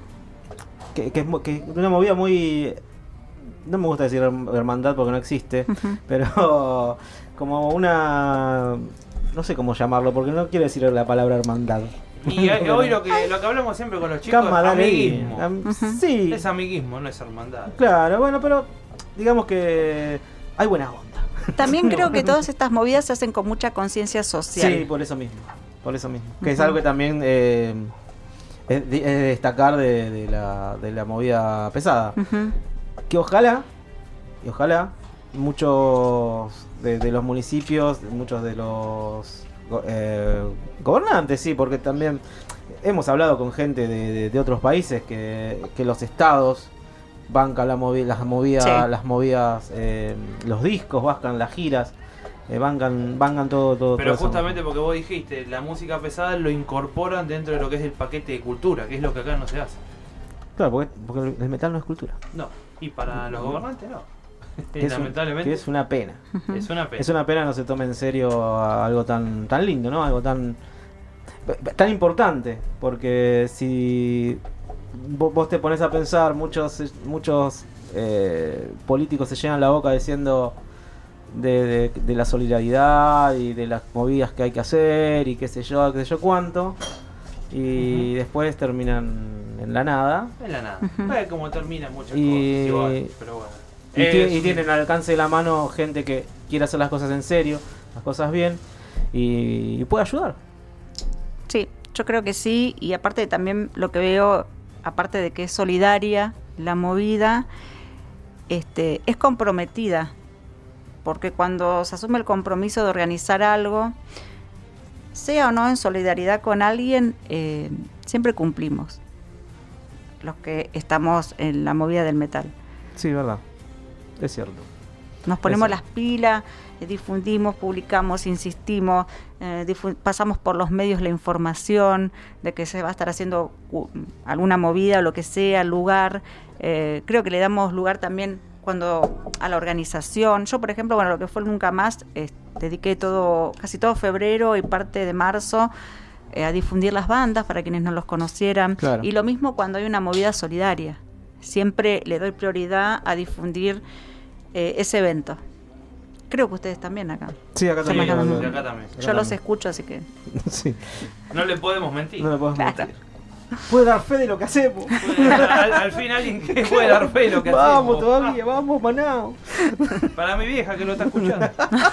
que, que es mu- que una movida muy... No me gusta decir herm- hermandad porque no existe, Ujú. pero como una... No sé cómo llamarlo, porque no quiero decir la palabra hermandad. Y eh, hoy lo que, lo que hablamos siempre con los chicos es Camaradería. amiguismo. Am- Ujú. Sí, Es amiguismo, no es hermandad. claro, bueno, pero digamos que hay buena onda. También creo que todas estas movidas se hacen con mucha conciencia social. Sí, por eso mismo. Por eso mismo. Que es Ujú. algo que también eh, es, de- es de destacar de, de la, de la movida pesada. Ujú. Que ojalá, y ojalá, muchos de, de los municipios, muchos de los go- eh, gobernantes, sí, porque también hemos hablado con gente de, de- de otros países que, que los estados bancan la movi- las movidas, Sí. las movidas, eh, los discos, bancan las giras, eh, bancan, bancan todo, todo. Pero todo eso. justamente porque vos dijiste, la música pesada lo incorporan dentro de lo que es el paquete de cultura, que es lo que acá no se hace. Claro, porque, porque el metal no es cultura. No, y para los gobernantes no. Que es, un- Lamentablemente que es una pena. es una pena. Es una pena no se tome en serio a- algo tan tan lindo, ¿no? Algo tan tan importante, porque si vo- vos te pones a pensar, muchos muchos eh, políticos se llenan la boca diciendo de, de- de la solidaridad y de las movidas que hay que hacer y qué sé yo, qué sé yo cuánto, y después terminan en la nada. En la nada. Ujú. Es como terminan muchas Y- cosas igual, pero bueno. Y, Es tie- y un- tienen al alcance de la mano gente que quiere hacer las cosas en serio, las cosas bien, y, y puede ayudar. Sí, yo creo que sí, y aparte también lo que veo, aparte de que es solidaria la movida, este, es comprometida, porque cuando se asume el compromiso de organizar algo, sea o no en solidaridad con alguien, eh, siempre cumplimos, los que estamos en la movida del metal. Sí, verdad. Es cierto. Nos ponemos Eso. las pilas, eh, difundimos, publicamos, insistimos, eh, difu- pasamos por los medios la información de que se va a estar haciendo uh, alguna movida o lo que sea, lugar. Eh, creo que le damos lugar también cuando a la organización. Yo, por ejemplo, bueno, lo que fue el Nunca Más, eh, dediqué todo, casi todo febrero y parte de marzo eh, a difundir las bandas para quienes no los conocieran. Claro. Y lo mismo cuando hay una movida solidaria. Siempre le doy prioridad a difundir eh, ese evento. Creo que ustedes también acá. Sí, acá Se también. me lo- llaman- lo- acá también. acá Yo los también. escucho, así que... Sí, No le podemos mentir. no le podemos Claro. mentir. Puede dar fe de lo que hacemos. al, al fin alguien que puede dar fe de lo que Vamos hacemos. todavía, vamos, Manao. Para mi vieja que lo está escuchando.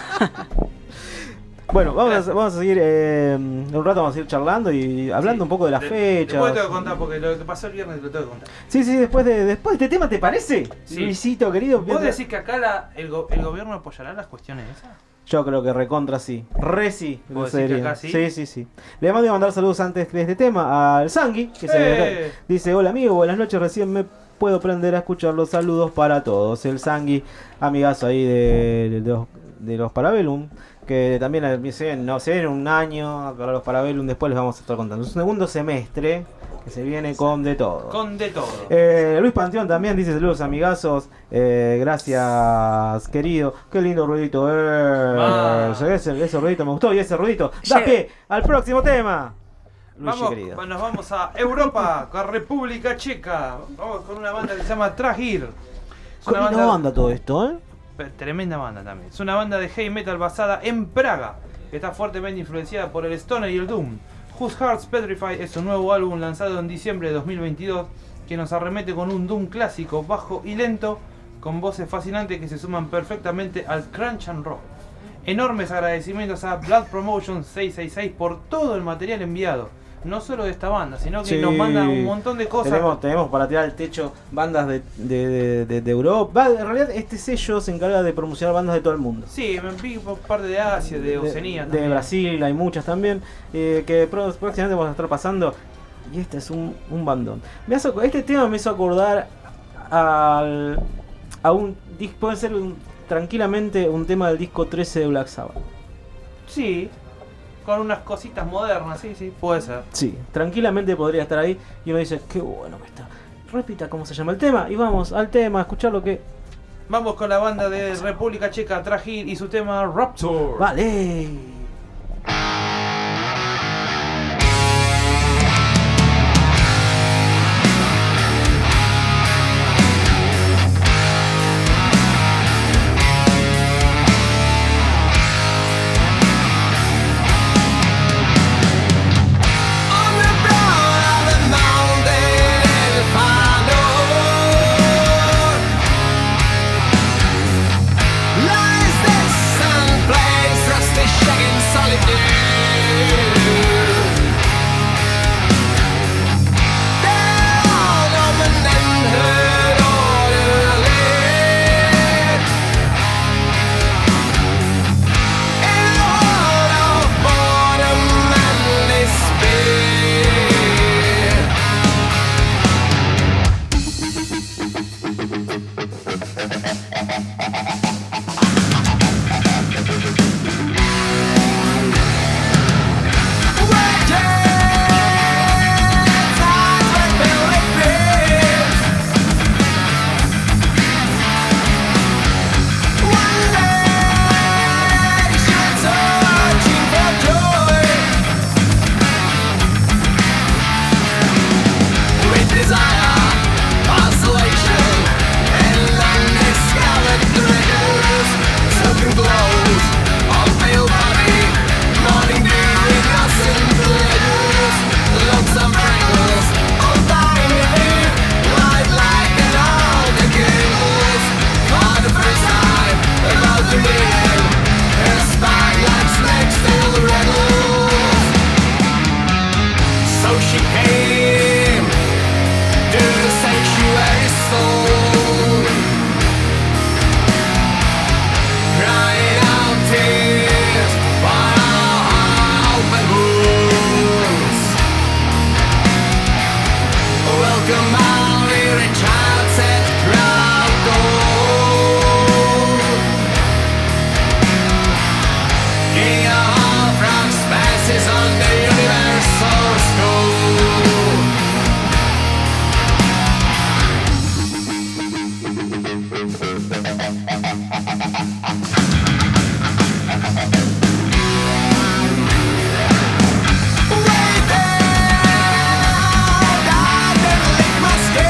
Bueno, vamos a, vamos a seguir, eh, un rato vamos a seguir charlando y hablando Sí. un poco de las De- fechas. Después te tengo que contar, porque lo que pasó el viernes te lo tengo que contar. Sí, sí, después de, después de este tema, ¿te parece? Sí. Luisito, querido. ¿Vos decís que acá la, el, go- el gobierno apoyará las cuestiones esas? Yo creo que recontra sí. Re sí. en ¿Vos decís que serio. acá sí? Sí, sí, sí. Le mando a mandar saludos antes de este tema al Sangui, que se ¡Eh! dice: hola amigo, buenas noches, recién me puedo prender a escuchar los saludos para todos. El Sangui, amigazo ahí de, de los, de los Parabellum, que también eh, se ven, no, se ven un año para los Parabellum, después les vamos a estar contando. Es un segundo semestre que se viene con de todo. Con de todo. Eh, Luis Panteón también dice: saludos amigazos, eh, gracias querido, qué lindo ruidito, eh, Ah. ese, ese ruidito me gustó, y ese ruidito da Llega. pie al próximo tema. Luigi, Vamos, querido. nos vamos a Europa, a República Checa. Vamos con una banda que se llama Tragir. Es Qué una linda banda, banda todo esto, ¿eh? pe- tremenda banda también. Es una banda de heavy metal basada en Praga, que está fuertemente influenciada por el Stoner y el Doom. Whose Hearts Petrified es un nuevo álbum lanzado en diciembre de dos mil veintidós que nos arremete con un Doom clásico, bajo y lento, con voces fascinantes que se suman perfectamente al crunch and roll. Enormes agradecimientos a Blood Promotion seiscientos sesenta y seis por todo el material enviado. No solo de esta banda, sino que Sí. nos mandan un montón de cosas. Tenemos, tenemos para tirar al techo bandas de, de, de, de, de Europa. Va, en realidad este sello se encarga de promocionar bandas de todo el mundo. Sí, me vi por parte de Asia, de Oceanía De también. Brasil hay muchas también. Eh, que pro- próximamente vamos a estar pasando. Y este es un, un bandón. Me hace, este tema me hizo acordar al, a un disco. Puede ser un, tranquilamente un tema del disco trece de Black Sabbath. Sí, con unas cositas modernas, sí, sí, puede ser. Sí, tranquilamente podría estar ahí. Y uno dice, qué bueno que está. Repita cómo se llama el tema. Y vamos al tema, a escuchar lo que. Vamos con la banda de República Checa, Tragil, y su tema Raptor. Vale. Lies this someplace, rusty shagging solitude. Down open and heard orderly. In a world of boredom and despair. So she came to the sanctuary soul, crying out tears by our open wounds. Welcome out here in child set crowd gold. King of all from spaces on the universal school. Wait there, I didn't lick my skin.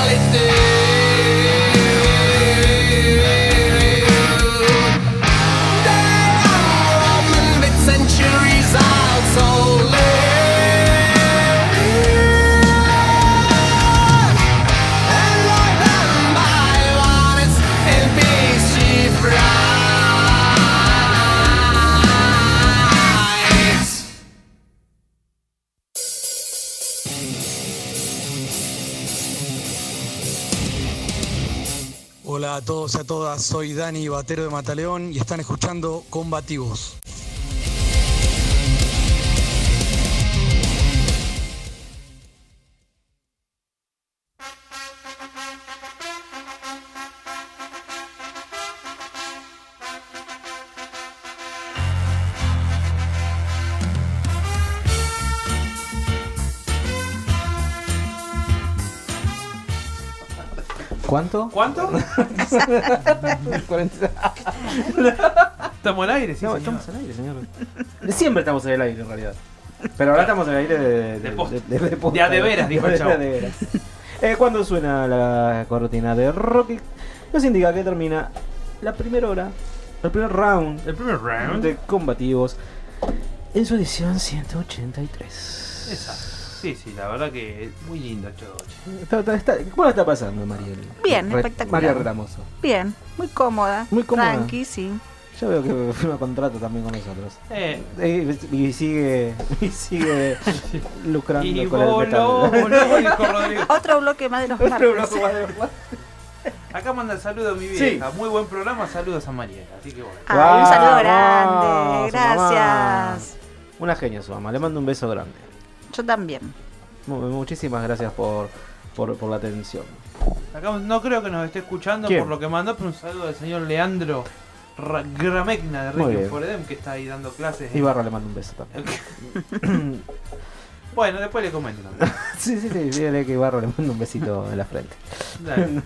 Hola a todos y a todas, soy Dani, batero de Mataleón, y están escuchando Combativos. ¿Cuánto? ¿Cuánto? Estamos al aire, sí, No, señor. estamos al aire, señor. Siempre estamos en el aire, en realidad. Pero ahora estamos en el aire de... De, De posta. de, de, de posta. De a de veras, dijo el De- chavo. de veras. Eh, cuando suena la cortina de Rocky, nos indica que termina la primera hora, el primer round, el primer round de combativos en su edición ciento ochenta y tres. Exacto. Sí, sí, la verdad que es muy lindo esto. Está, está, está, ¿Cómo la está pasando, Mariel? Bien, Re- espectacular. María Retamoso. Bien, muy cómoda. Muy cómoda. Tranqui, sí. Ya veo que firma contrato también con nosotros. Eh. Y, y sigue y sigue lucrando Y con el metal. voló, voló, dijo Rodrigo. Otro bloque más de los Otro martes. bloque más de los Acá manda el saludo a mi Sí. vieja. Muy buen programa, saludos a Mariela. Así que bueno. Ay, un saludo Vamos, grande. su mamá. Gracias. Una genia su mamá, le mando un beso grande. Yo también. Mu- Muchísimas gracias por, por, por la atención. Acá no creo que nos esté escuchando ¿Quién? por lo que mandó, pero un saludo al señor Leandro Ra- Gramegna de Muy Requiem bien. for Edem, que está ahí dando clases. Y Barra le mando un beso también. Bueno, después le comento también. Sí, sí, sí, dígale que Barro le mando un besito en la frente. Dale.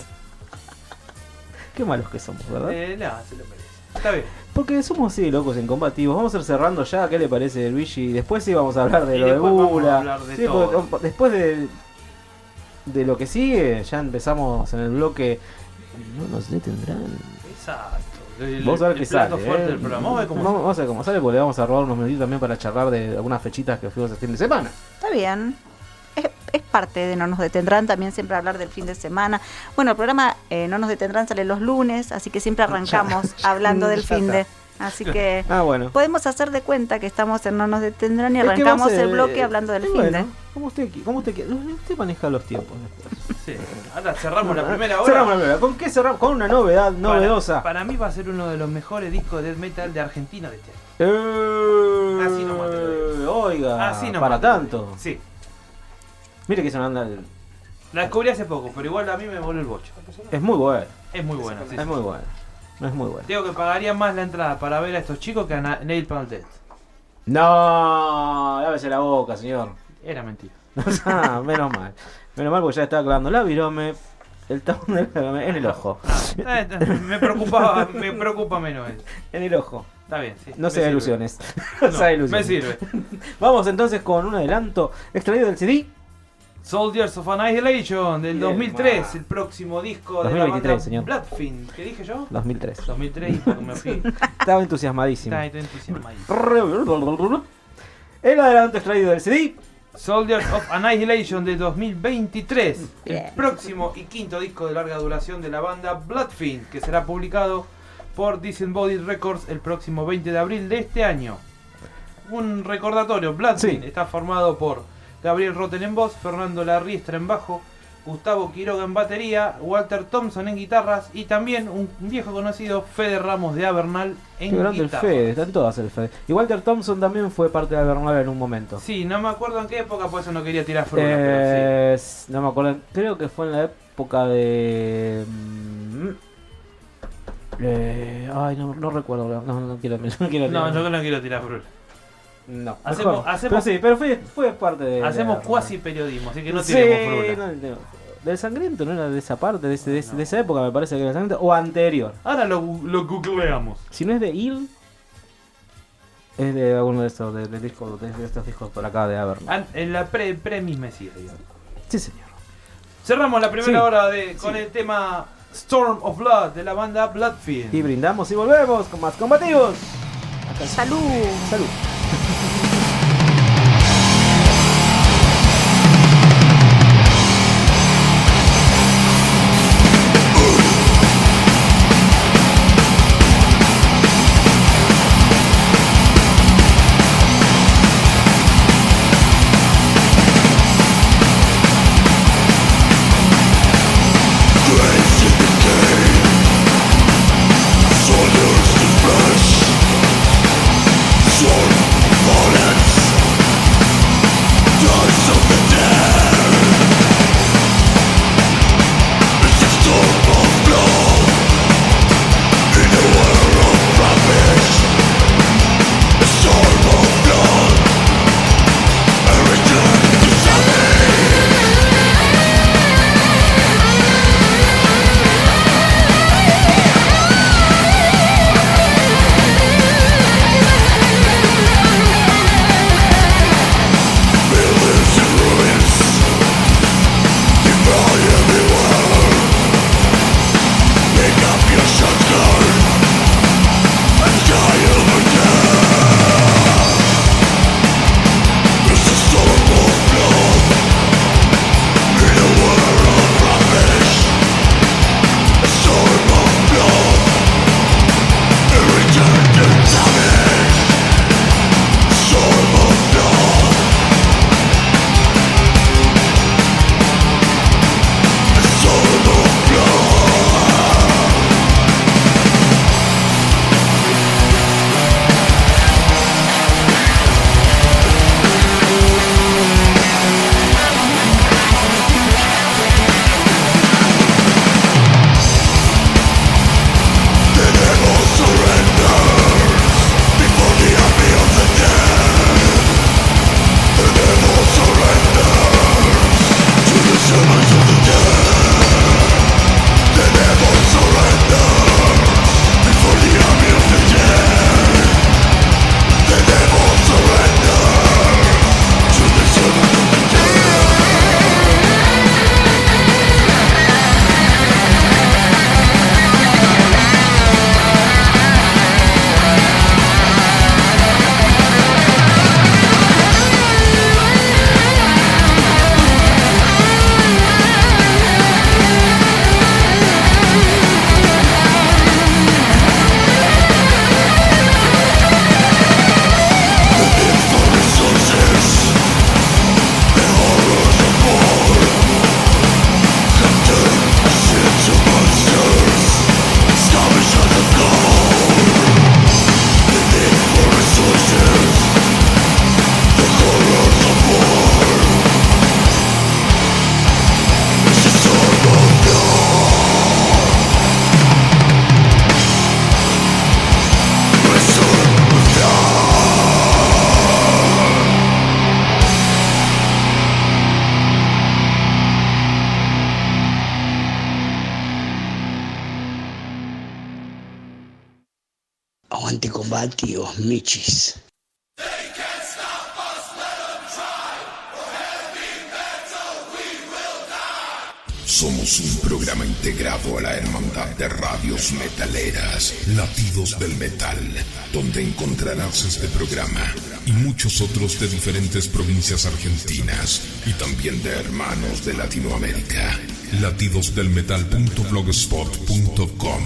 Qué malos que somos, ¿verdad? Eh, no, se lo merece. Está bien. Porque somos así de locos en combativos. Vamos a ir cerrando ya. ¿Qué le parece, Luigi? Después sí vamos a hablar de Y lo de después vamos a Bula. hablar de Sí, todo. porque después de, de lo que sigue, ya empezamos en el bloque. No nos detendrán. Exacto. El, Vamos a ver el qué plato sale. fuerte eh. del programa. Vamos a ver cómo Vamos- vamos a ver cómo sale, porque le vamos a robar unos minutitos también para charlar de algunas fechitas que fuimos el fin de semana. Está bien. Es, es parte de No Nos Detendrán, también siempre hablar del fin de semana. Bueno, el programa eh, No Nos Detendrán sale los lunes, así que siempre arrancamos Ya, hablando del ya fin de. está. Así que Ah, bueno. podemos hacer de cuenta que estamos en No Nos Detendrán y Es que arrancamos va a ser, el bloque eh, hablando del y fin bueno, de. Como usted, qui- como usted, quiera. usted maneja los tiempos. Sí. Ahora cerramos la primera hora. Cerramos la primera. ¿Con qué cerramos? Con una novedad novedosa. Para, para mí va a ser uno de los mejores discos de death metal de Argentina de este año. Eh, Así nomás te lo digo. Oiga, Así nomás para te lo tanto. digo. Sí. Mire que se anda. La descubrí hace poco, pero igual a mí me voló el bocho. Es muy bueno. Es muy bueno. Sí, Es sí. muy bueno. Es muy bueno. Digo que pagaría más la entrada para ver a estos chicos que a Na- Nail Palm Death. No, lávese la boca, señor. Era mentira. Ah, menos mal. Menos mal porque ya estaba clavando la virome. El talón de la virome en el ojo. Ah, eh, me preocupaba, me preocupa menos eso. En el ojo. Está bien, sí. No me se da sirve. ilusiones. No, No se da ilusiones. me sirve. Vamos entonces con un adelanto extraído del C D. Soldiers of Annihilation del Bien, dos mil tres, ma. el próximo disco dos mil veintitrés, de la banda señor. Bloodfiend. ¿Qué dije yo? dos mil tres. dos mil tres y porque me fui. Estaba entusiasmadísimo. Está entusiasmadísimo. El adelanto extraído del C D. Soldiers of Annihilation de dos mil veintitrés, el Bien. próximo y quinto disco de larga duración de la banda Bloodfiend, que será publicado por Disembodied Records el próximo veinte de abril de este año. Un recordatorio, Bloodfiend Sí. está formado por Gabriel Rotten en voz, Fernando Larriestra en bajo, Gustavo Quiroga en batería, Walter Thompson en guitarras y también un viejo conocido, Fede Ramos de Avernal en Qué grande el guitarra. Fede, están todas el Fede. Y Walter Thompson también fue parte de Bernal en un momento. Sí, no me acuerdo en qué época, por eso no quería tirar fruta, Eh, s- No me acuerdo, creo que fue en la época de... mm, eh, ay, no, no recuerdo, no, no quiero, no quiero No, tirar. yo no quiero tirar fruta. No, Hacemos- mejor. hacemos- pero sí, pero fue, fue parte de... Hacemos de- cuasi periodismo, así que no Sí, tiremos fruta. no, no. Del sangriento no era de esa parte, de, ese- de, ese- de esa época me parece que era el sangriento, o anterior. Ahora lo, lo googleamos. Si no es de Il, es de alguno de estos, de, de discos, de, de estos discos por acá de Avernal. An- En la pre, pre mis mesías, digamos. Sí, señor. Cerramos la primera Sí. hora de, con Sí. el tema Storm of Blood de la banda Bloodfield. Y brindamos y volvemos con más combativos. Salud. Salud. Aguante combativos, michis. Somos un programa integrado a la hermandad de radios metaleras, Latidos del Metal, donde encontrarás este programa y muchos otros de diferentes provincias argentinas y también de hermanos de Latinoamérica. latidos del metal punto blogspot punto com.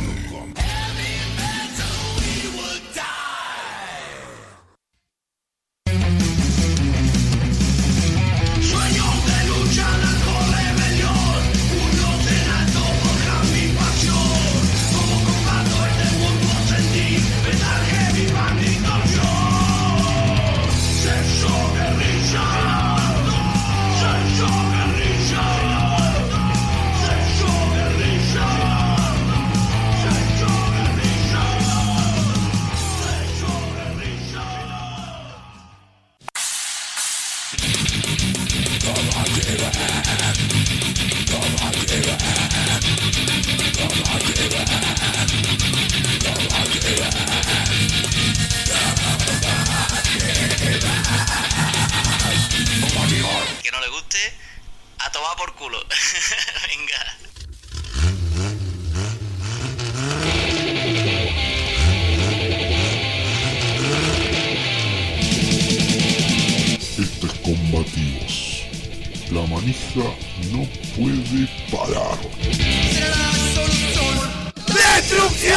Guerrilla, vieja no puede parar. ¡Destrucción!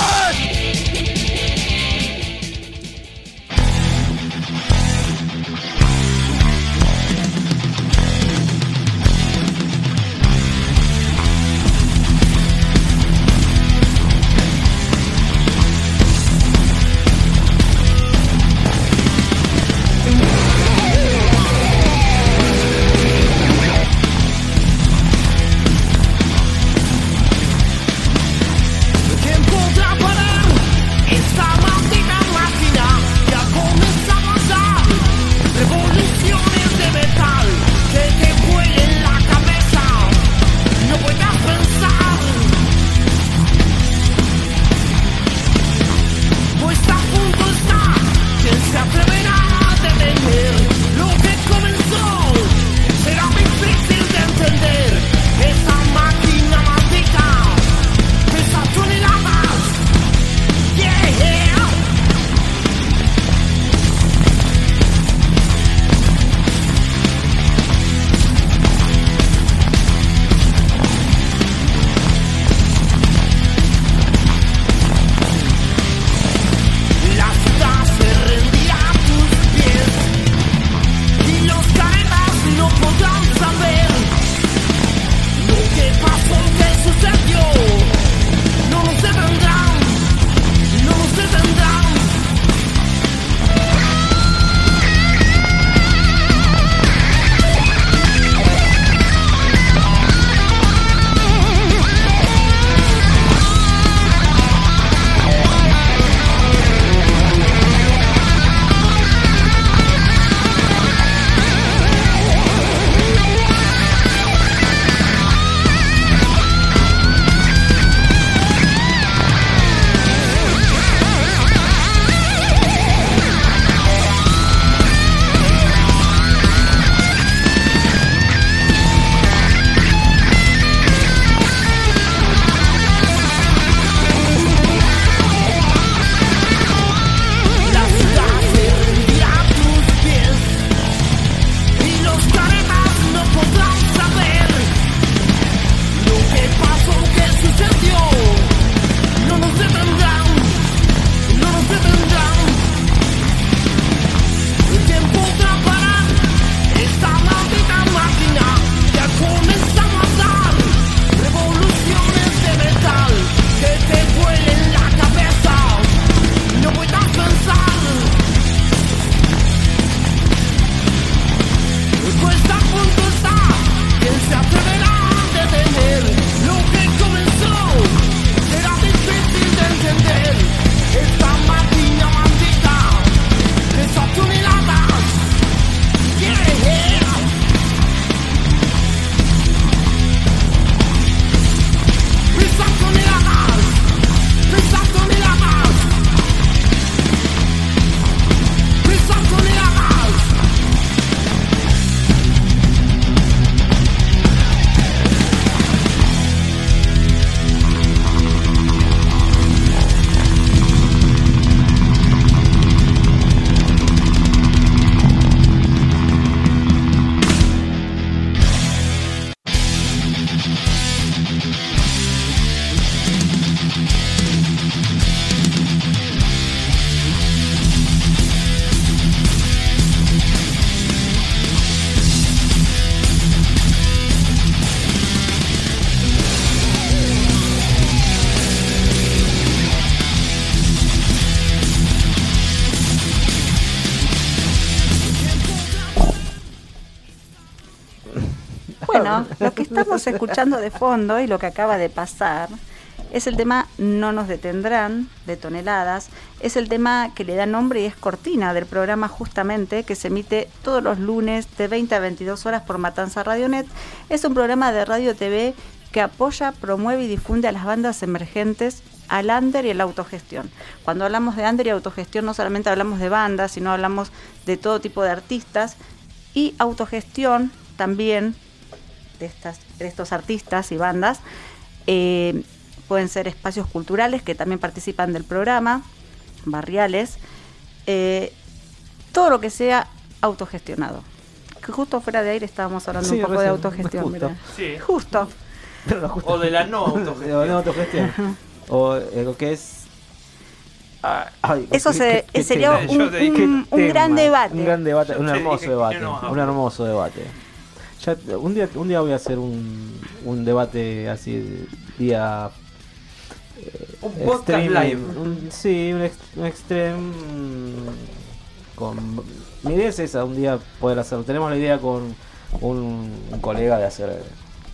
¿Quién podrá parar esta maldita máquina? Ya comenzamos a revoluciones de metal que te vuelen la cabeza. No puedas pensar, pues a punto está. ¿Quién se atreverá a detener lo que comenzó? Será difícil de entender esa máquina maldita. Pesa toneladas, yeah. La ciudad se rendirá a tus pies y los caretas no podrán saber lo que pasó, qué sucedió. No nos detendrán, no nos detendrán. La ciudad se rendirá a tus pies y los caretas no podrán saber lo que pasó, qué sucedió. No nos detendrán, no nos detendrán. ¿Quién podrá parar esta maldita máquina? Ya comenzamos a dar revoluciones de metal que te vuelen la cabeza. No puedas pensar, pues a punto está. ¿Quién se atreverá a detener lo que comenzó? Será difícil de entender esta máquina maldita. Pesa toneladas, yeah. Pesa toneladas, pesa toneladas, pesa toneladas. Bueno, lo que estamos escuchando de fondo y lo que acaba de pasar es el tema No nos detendrán, de Toneladas. Es el tema que le da nombre y es cortina del programa justamente que se emite todos los lunes de veinte a veintidós horas por Matanza Radionet. Es un programa de radio T V que apoya, promueve y difunde a las bandas emergentes, al under y a la autogestión. Cuando hablamos de under y autogestión no solamente hablamos de bandas, sino hablamos de todo tipo de artistas, y autogestión también de, estas, de estos artistas y bandas. Eh, pueden ser espacios culturales que también participan del programa, barriales, eh, todo lo que sea autogestionado. Que justo fuera de aire estábamos hablando Sí, un poco recién, de autogestión. justo. mirá. Sí. Justo. Pero justo- O de la no De la autogestión. no autogestión. O eh, lo que es. Ay, Eso qué- se- qué- qué sería tema. un- Yo te dije- Qué un tema. gran debate. Un gran debate, Yo un te hermoso dije que debate. no hablo. Un hermoso debate. Ya, un día un día voy a hacer un, un debate así día eh, Un podcast live. un- sí, un, ex, un extreme mm, con mi idea es esa, un día poder hacerlo. Tenemos la idea con un, un colega de hacer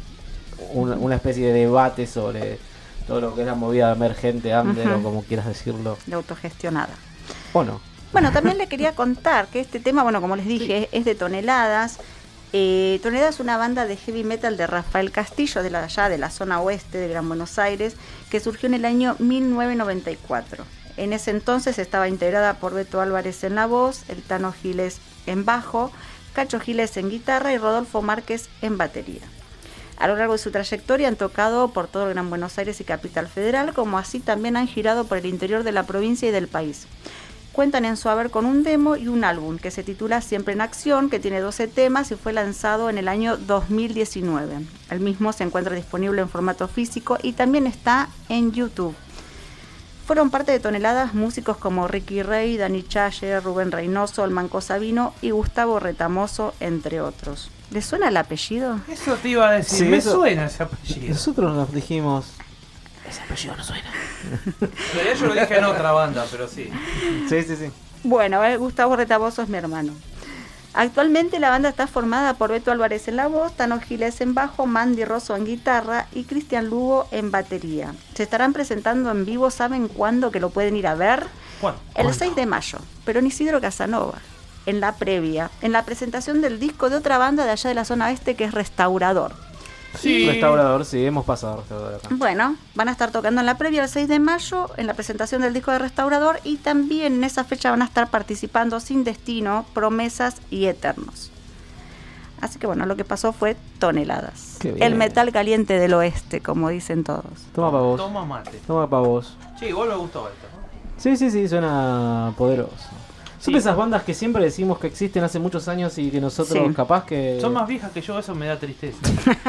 una, una especie de debate sobre todo lo que es la movida emergente, under, Ujú. o como quieras decirlo. De autogestionada. ¿O no? Bueno, también le quería contar que este tema, bueno, como les dije, es de Toneladas. Eh, Toneladas es una banda de heavy metal de Rafael Castillo, de la, allá de la zona oeste de Gran Buenos Aires, que surgió en el año mil novecientos noventa y cuatro. En ese entonces estaba integrada por Beto Álvarez en la voz, el Tano Giles en bajo, Cacho Giles en guitarra y Rodolfo Márquez en batería. A lo largo de su trayectoria han tocado por todo el Gran Buenos Aires y Capital Federal, como así también han girado por el interior de la provincia y del país. Cuentan en su haber con un demo y un álbum que se titula Siempre en Acción, que tiene doce temas y fue lanzado en el año dos mil diecinueve. El mismo se encuentra disponible en formato físico y también está en YouTube. Fueron parte de Toneladas músicos como Ricky Rey, Dani Chayer, Rubén Reynoso, El Manco Sabino y Gustavo Retamoso, entre otros. ¿Les suena el apellido? Eso te iba a decir, Sí, me eso- suena ese apellido. Nosotros nos dijimos. Ese apellido no suena. En realidad yo lo dije en otra banda, pero sí. Sí, sí, sí. Bueno, eh, Gustavo Retamoso es mi hermano. Actualmente la banda está formada por Beto Álvarez en la voz, Tano Giles en bajo, Mandy Rosso en guitarra y Cristian Lugo en batería. Se estarán presentando en vivo, ¿saben cuándo? Que lo pueden ir a ver. ¿Cuándo? El seis de mayo, pero en Isidro Casanova, en la previa, en la presentación del disco de otra banda de allá de la zona oeste que es Restaurador. Sí. Restaurador, sí, hemos pasado restaurador acá. Bueno, van a estar tocando en la previa el seis de mayo, en la presentación del disco de Restaurador, y también en esa fecha van a estar participando Sin Destino, Promesas y Eternos. Así que bueno, lo que pasó fue Toneladas. Qué bien. El metal caliente del oeste, como dicen todos. Toma pa' vos. Toma mate. Toma pa' vos. Sí, igual me gustó esto, ¿no? Sí, sí, sí, suena poderoso. Son de esas bandas que siempre decimos que existen hace muchos años y que nosotros Sí. capaz que... Son más viejas que yo, eso me da tristeza.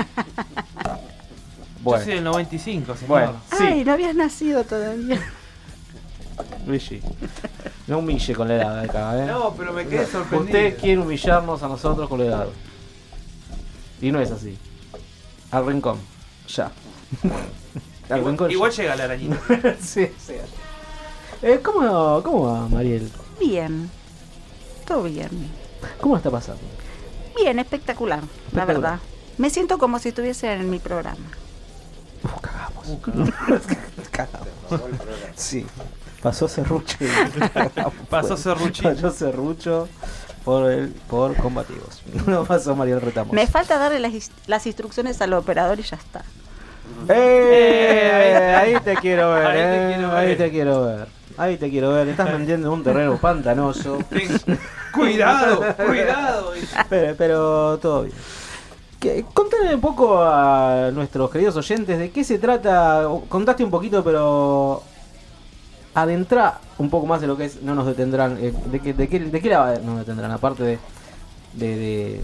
Bueno. Yo soy del noventa y cinco, señor. Bueno, sí. Ay, no habías nacido todavía. Luigi. No humille con la edad acá, ¿eh? No, pero me quedé sorprendido. Usted quiere humillarnos a nosotros con la edad. Y no es así. Al rincón. Ya. Al Igual, rincón. igual llega la arañita. Sí, sí. Eh, ¿cómo, ¿Cómo va, Mariel? Bien, todo bien. ¿Cómo la está pasando? Bien, espectacular, la Espectacular. verdad. Me siento como si estuviese en mi programa. Uf, cagamos. Cagamos. Sí. Pasó Serrucho. y- Pasó Serruchín. Pasó Serrucho por, el, por combativos. No pasó Mariel Retamoso. Me falta darle las, ins- las instrucciones al operador y ya está. ¡Eh! Ahí te quiero ver, Ahí te eh. quiero Ahí ver. te quiero ver. Ahí te quiero ver. Estás metiendo en un terreno pantanoso. Cuidado, cuidado. Pero, pero todo bien. Que- Contale un poco a nuestros queridos oyentes de qué se trata. o- Contaste un poquito, pero adentra un poco más de lo que es No nos detendrán. eh, ¿De qué, de qué, de qué la no nos detendrán? Aparte de de, de,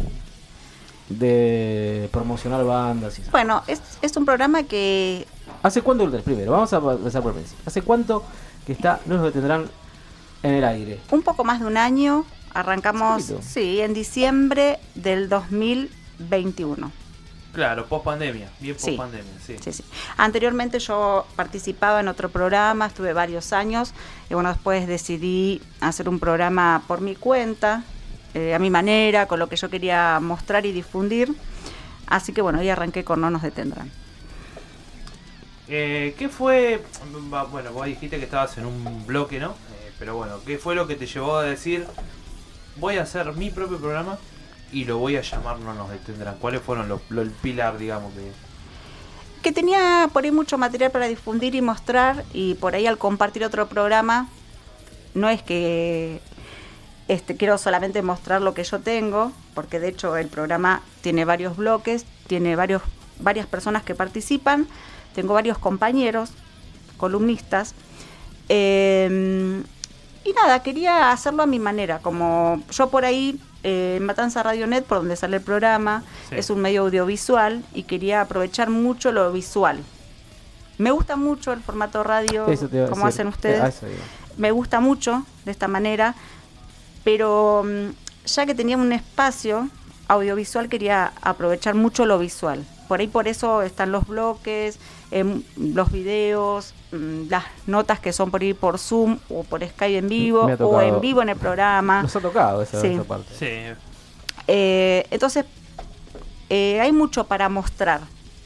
de promocionar bandas y eso. Bueno, es, es un programa que ¿Hace cuánto primero? Vamos a empezar por el principio. ¿Hace cuánto que está No nos detendrán en el aire? un poco más de un año, arrancamos, Poquito. sí, en diciembre del dos mil veintiuno. Claro, post pandemia, bien Sí. post pandemia, sí. Sí, sí. Anteriormente yo participaba en otro programa, estuve varios años y bueno, después decidí hacer un programa por mi cuenta, eh, a mi manera, con lo que yo quería mostrar y difundir. Así que bueno, ahí arranqué con No nos detendrán. Eh, ¿Qué fue? Va, Bueno, vos dijiste que estabas en un bloque, ¿no? Eh, pero bueno, ¿qué fue lo que te llevó a decir voy a hacer mi propio programa y lo voy a llamar No nos detendrán? ¿Cuáles fueron los, los el pilar, digamos, que Que tenía por ahí mucho material para difundir y mostrar, y por ahí al compartir otro programa, no es que este, quiero solamente mostrar lo que yo tengo, porque de hecho el programa tiene varios bloques, tiene varios, varias personas que participan, tengo varios compañeros, columnistas, eh, y nada, quería hacerlo a mi manera, como yo por ahí eh, Matanza Radio Net, por donde sale el programa, Sí. es un medio audiovisual y quería aprovechar mucho lo visual. Me gusta mucho el formato radio, Eso te iba a como decir. hacen ustedes. Eh, a eso iba. Me gusta mucho de esta manera, pero mm, ya que tenía un espacio audiovisual quería aprovechar mucho lo visual. Por ahí por eso están los bloques, eh, los videos, mm, las notas que son por ahí por Zoom o por Skype en vivo Me ha o tocado. en vivo en el programa. Nos ha tocado esa, Sí. esa parte. Sí. Eh, entonces, eh, hay mucho para mostrar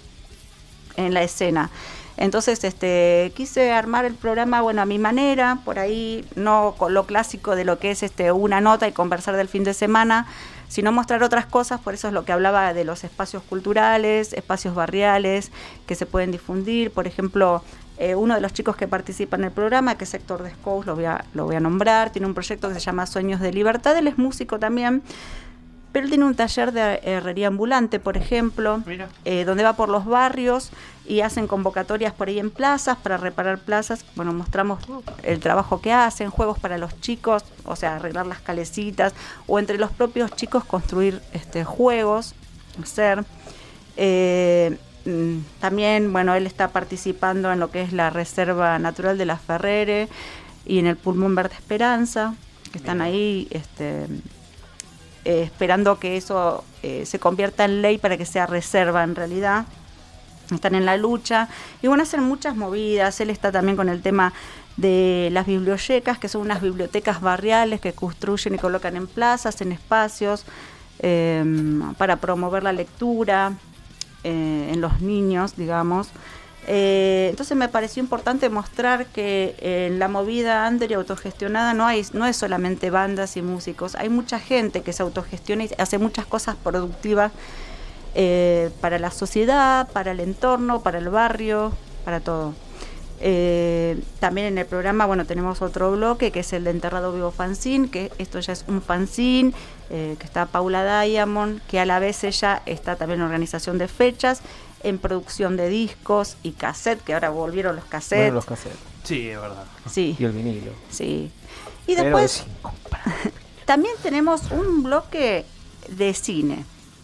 en la escena. Entonces, este, quise armar el programa, bueno, a mi manera, por ahí, no con lo clásico de lo que es este una nota y conversar del fin de semana, sino mostrar otras cosas. Por eso es lo que hablaba de los espacios culturales, espacios barriales que se pueden difundir. Por ejemplo, eh, uno de los chicos que participa en el programa, que es Héctor Descous, lo voy a, lo voy a nombrar, tiene un proyecto que se llama Sueños de Libertad. Él es músico también, pero él tiene un taller de herrería ambulante, por ejemplo, eh, donde va por los barrios y hacen convocatorias por ahí en plazas para reparar plazas. Bueno, mostramos el trabajo que hacen, juegos para los chicos, o sea, arreglar las calecitas, o entre los propios chicos construir este, juegos, hacer. Eh, mm, también, bueno, él está participando en lo que es la Reserva Natural de la Ferrere y en el Pulmón Verde Esperanza, que están ahí este, eh, esperando que eso eh, se convierta en ley para que sea reserva en realidad. Están en la lucha y bueno, hacen muchas movidas. Él está también con el tema de las bibliotecas, que son unas bibliotecas barriales que construyen y colocan en plazas, en espacios, eh, para promover la lectura eh, en los niños, digamos. Eh, entonces me pareció importante mostrar que en la movida under y autogestionada no hay, no es solamente bandas y músicos, hay mucha gente que se autogestiona y hace muchas cosas productivas eh, para la sociedad, para el entorno, para el barrio, para todo. Eh, también en el programa, bueno, tenemos otro bloque que es el de Enterrado Vivo Fanzine, que esto ya es un fanzine, eh, que está Paula Diamond, que a la vez ella está también en organización de fechas, en producción de discos y cassette, que ahora volvieron los cassettes. Bueno, los cassettes. Sí, es verdad. Sí. Y el vinilo. Sí. Y Pero después de también tenemos un bloque de cine.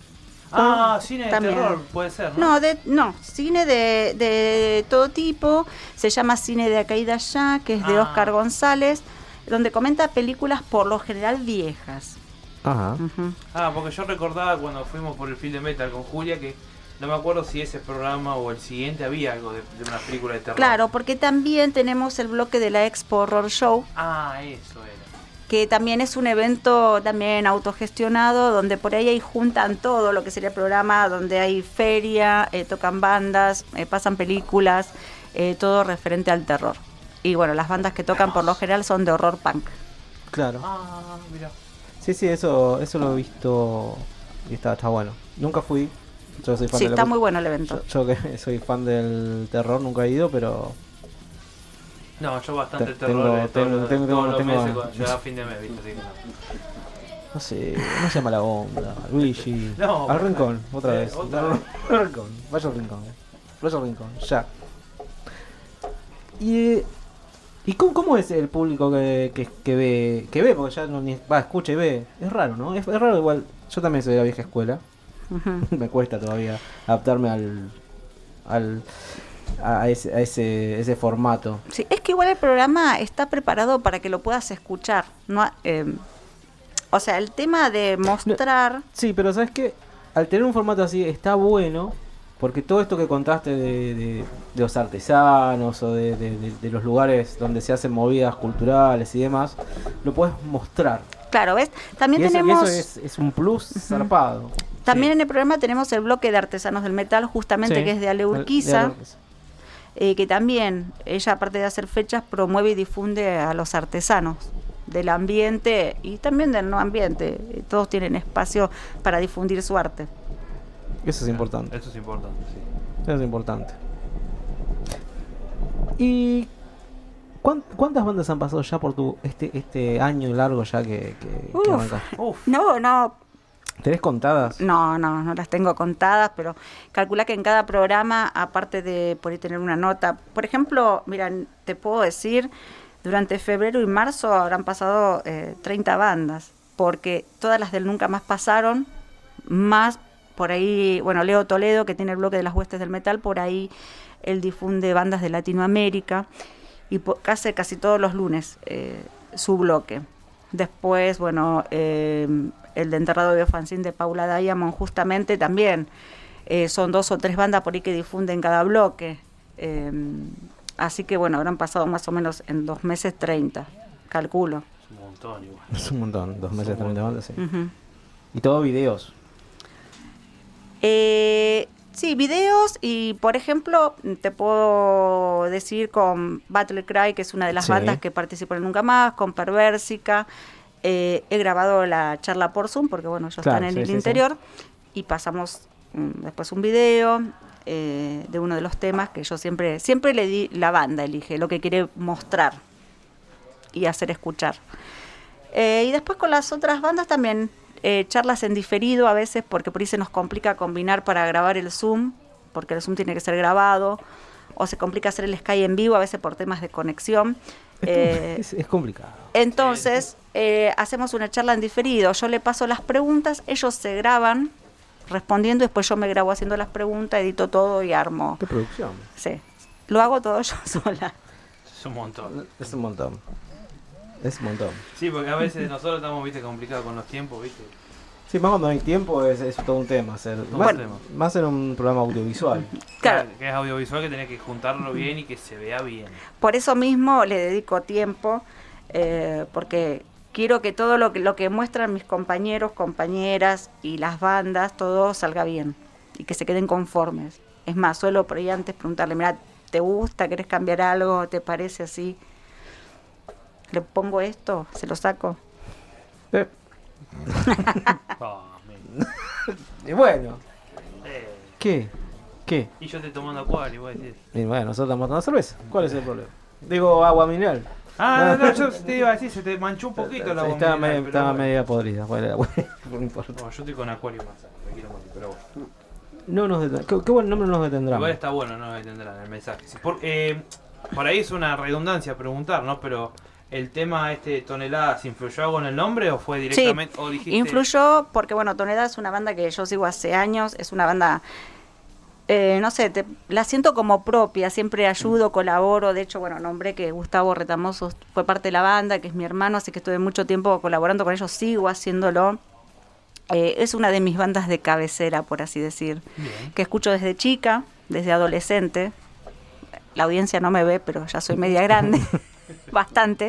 Ah, cine de También. terror, puede ser, ¿no? No, de, no, cine de, de todo tipo. Se llama Cine de Acá y de Allá, que es de Ah. Oscar González, donde comenta películas por lo general viejas. Ajá. Ah, porque yo recordaba cuando fuimos por el Film de Metal con Julia que no me acuerdo si ese programa o el siguiente había algo de, de una película de terror. Claro, porque también tenemos el bloque de la Expo Horror Show, Ah, eso era. que también es un evento también autogestionado, donde por ahí, ahí juntan todo lo que sería el programa, donde hay feria, eh, tocan bandas, eh, pasan películas, eh, todo referente al terror. Y bueno, las bandas que tocan por lo general son de horror punk. Claro. Ah, mira. Sí, sí, eso, eso lo he visto y está, está bueno. Nunca fui. Yo soy fan Sí, de la- está muy bueno el evento. Yo, yo que soy fan del terror, nunca he ido, pero No, yo bastante Te- terror tengo- de todos tengo- los- tengo- todos los tengo meses ganas. cuando llegaba fin de mes, ¿viste? Así que no. no sé, no se llama la onda. Luigi. No, al pero- rincón, otra Sí, vez. otra Al- vez. al rincón. Vaya al rincón. Vaya al rincón, ya. Y, ¿y cómo, cómo es el público que, que, que ve? Que ve, porque ya no ni va, escucha y ve. Es raro, ¿no? Es, es raro igual. Yo también soy de la vieja escuela. Ujú. Me cuesta todavía adaptarme al. al a ese, a ese, ese formato. Sí, es que igual el programa está preparado para que lo puedas escuchar. No, eh, o sea, el tema de mostrar... Sí, pero ¿sabes qué? Al tener un formato así está bueno, porque todo esto que contaste de, de, de los artesanos o de, de, de- de los lugares donde se hacen movidas culturales y demás, lo puedes mostrar. Claro, ¿ves? También y eso, y tenemos... eso es, es un plus zarpado. También en el programa tenemos el bloque de artesanos del metal, justamente, Sí, que es de Ale de- de Urquiza, Ale Urquiza. eh, que también, ella aparte de hacer fechas, promueve y difunde a los artesanos del ambiente y también del no ambiente. Eh, Todos tienen espacio para difundir su arte. Eso es importante. Eso es importante, sí. Eso es importante. ¿Y cuán- cuántas bandas han pasado ya por tu este este año largo ya que, que, que Uf. arrancaste? No, no, ¿Tenés contadas? No, no, no las tengo contadas, pero calcula que en cada programa, aparte de por ahí tener una nota, por ejemplo, mira, te puedo decir, durante febrero y marzo habrán pasado eh, treinta bandas. porque todas las del Nunca Más pasaron, más por ahí, bueno, Leo Toledo, que tiene el bloque de las huestes del metal, por ahí él difunde bandas de Latinoamérica, y po- casi, casi todos los lunes eh, su bloque. Después, bueno, eh, el de Enterrado de Fanzine de Paula Diamond, justamente también eh, son dos o tres bandas por ahí que difunden cada bloque. Eh, así que, bueno, habrán pasado más o menos en dos meses treinta, calculo. Es un montón igual. Es un montón, dos meses, un treinta bandas, sí. Ujú. Y todo videos. Eh, sí, videos y, por ejemplo, te puedo decir con Battle Cry, que es una de las Sí. bandas que participó en Nunca Más, con Perversica. Eh, he grabado la charla por Zoom, porque, bueno, ellos Claro, están en sí, el sí, sí. interior, y pasamos mm, después un video eh, de uno de los temas que yo siempre, siempre le di, la banda elige lo que quiere mostrar y hacer escuchar. Eh, y después con las otras bandas también, eh, charlas en diferido a veces, porque por ahí se nos complica combinar para grabar el Zoom, porque el Zoom tiene que ser grabado, o se complica hacer el Sky en vivo a veces por temas de conexión. Eh, Es, es complicado. entonces, eh, hacemos una charla en diferido, yo le paso las preguntas, ellos se graban respondiendo, y después yo me grabo haciendo las preguntas, edito todo y armo. ¿Qué producción? Sí, lo hago todo yo sola. Es un montón. Es un montón. Es un montón. Sí, porque a veces nosotros estamos, viste, complicados con los tiempos, viste. Sí, más cuando no hay tiempo es, es todo un tema. Hacer, Todo más, un tema. más en un programa audiovisual. Claro. Que es audiovisual, que tenés que juntarlo bien y que se vea bien. Por eso mismo le dedico tiempo, eh, porque quiero que todo lo que, lo que muestran mis compañeros, compañeras y las bandas, todo salga bien y que se queden conformes. Es más, suelo por ahí antes preguntarle, mira, ¿te gusta? ¿Querés cambiar algo? ¿Te parece así? ¿Le pongo esto? ¿Se lo saco? Eh, Oh, man. y bueno, Eh, ¿qué? ¿Qué? y yo estoy tomando acuario, voy a decir. Y bueno, nosotros estamos tomando cerveza. ¿Cuál es el problema? Digo, agua mineral. Ah, no, no, yo te iba a decir, se te manchó un poquito la Sí, agua estaba, mineral, media, pero estaba bueno. media podrida. Bueno, bueno, no importa. No, yo estoy con acuario más, me quiero morir, pero bueno. No nos detendrán. ¿Qué, qué buen nombre nos detendrán? Igual está bueno, no tendrán el mensaje. Sí, por, eh, por ahí es una redundancia preguntar, ¿no? Pero el tema este de Toneladas, ¿influyó algo en el nombre o fue directamente? Sí, o dijiste, influyó porque, bueno, Tonelada es una banda que yo sigo hace años, es una banda, eh, no sé, te- la siento como propia, siempre ayudo, colaboro, de hecho, bueno, nombré que Gustavo Retamoso fue parte de la banda, que es mi hermano, así que estuve mucho tiempo colaborando con ellos, sigo haciéndolo. Eh, es una de mis bandas de cabecera, por así decir, Bien. que escucho desde chica, desde adolescente. La audiencia no me ve, pero ya soy media grande, bastante.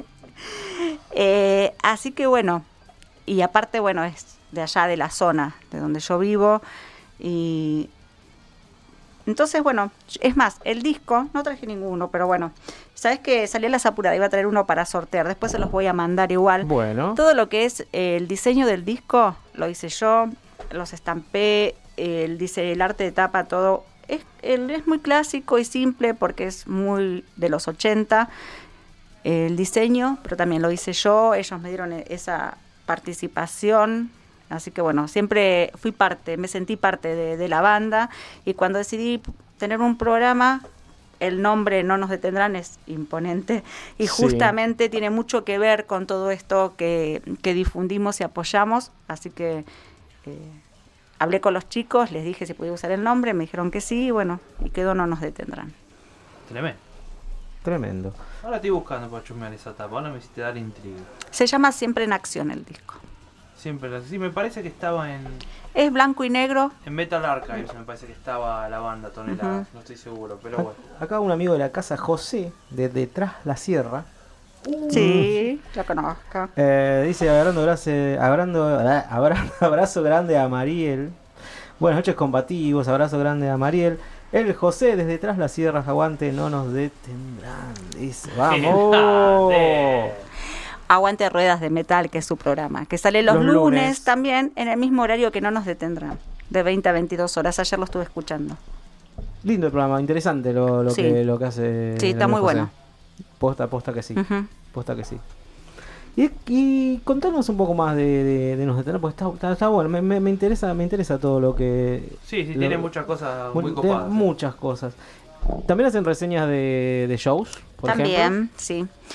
Eh, así que bueno, y aparte, bueno, es de allá de la zona de donde yo vivo. Y entonces, bueno, es más, el disco, no traje ninguno, pero bueno, sabes que salí a las apuradas, iba a traer uno para sortear, después se los voy a mandar igual. Bueno. Todo lo que es eh, el diseño del disco lo hice yo, los estampé, el, dice, el arte de tapa, todo. Es, el, es muy clásico y simple porque es muy de los ochenta el diseño, pero también lo hice yo, ellos me dieron esa participación, así que bueno, siempre fui parte, me sentí parte de, de la banda, y cuando decidí tener un programa, el nombre No Nos Detendrán es imponente, y Sí. justamente tiene mucho que ver con todo esto que, que difundimos y apoyamos, así que eh, hablé con los chicos, les dije si podía usar el nombre, me dijeron que sí, y bueno, y quedó No Nos Detendrán. Tremendo. Tremendo. Ahora estoy buscando para chusmear esa tapa, ahora me hiciste dar intriga. Se llama Siempre en Acción el disco. Siempre, la- sí, me parece que estaba en, Es blanco y negro. en Metal Archives, me parece que estaba la banda Toneladas, Ujú. no estoy seguro, pero bueno. Acá un amigo de la casa, José, de Detrás la Sierra. Sí, lo conozco. Eh, dice, agarrando, grace- agarrando- ah, abra- abrazo grande a Mariel. Buenas noches, combativos. Abrazo grande a Mariel. El José, desde Detrás las Sierras, aguante, no nos detendrán. Dice, vamos. Aguante Ruedas de Metal, que es su programa, que sale los, Los lunes, lunes. también en el mismo horario que No Nos Detendrán, de veinte a veintidós horas. Ayer lo estuve escuchando. Lindo el programa, interesante lo, lo, Sí. que, lo que hace. Sí, está el muy José. bueno. Posta, posta que sí. Ujú. Posta que sí. Y, y contanos un poco más de, de, de Nos Detendrán, porque está, está, está bueno. Me, me, me interesa, me interesa todo lo que. Sí, sí, lo- tiene muchas cosas mu- muy de- copadas. Muchas cosas. También hacen reseñas de, de shows, por También, ejemplo. sí.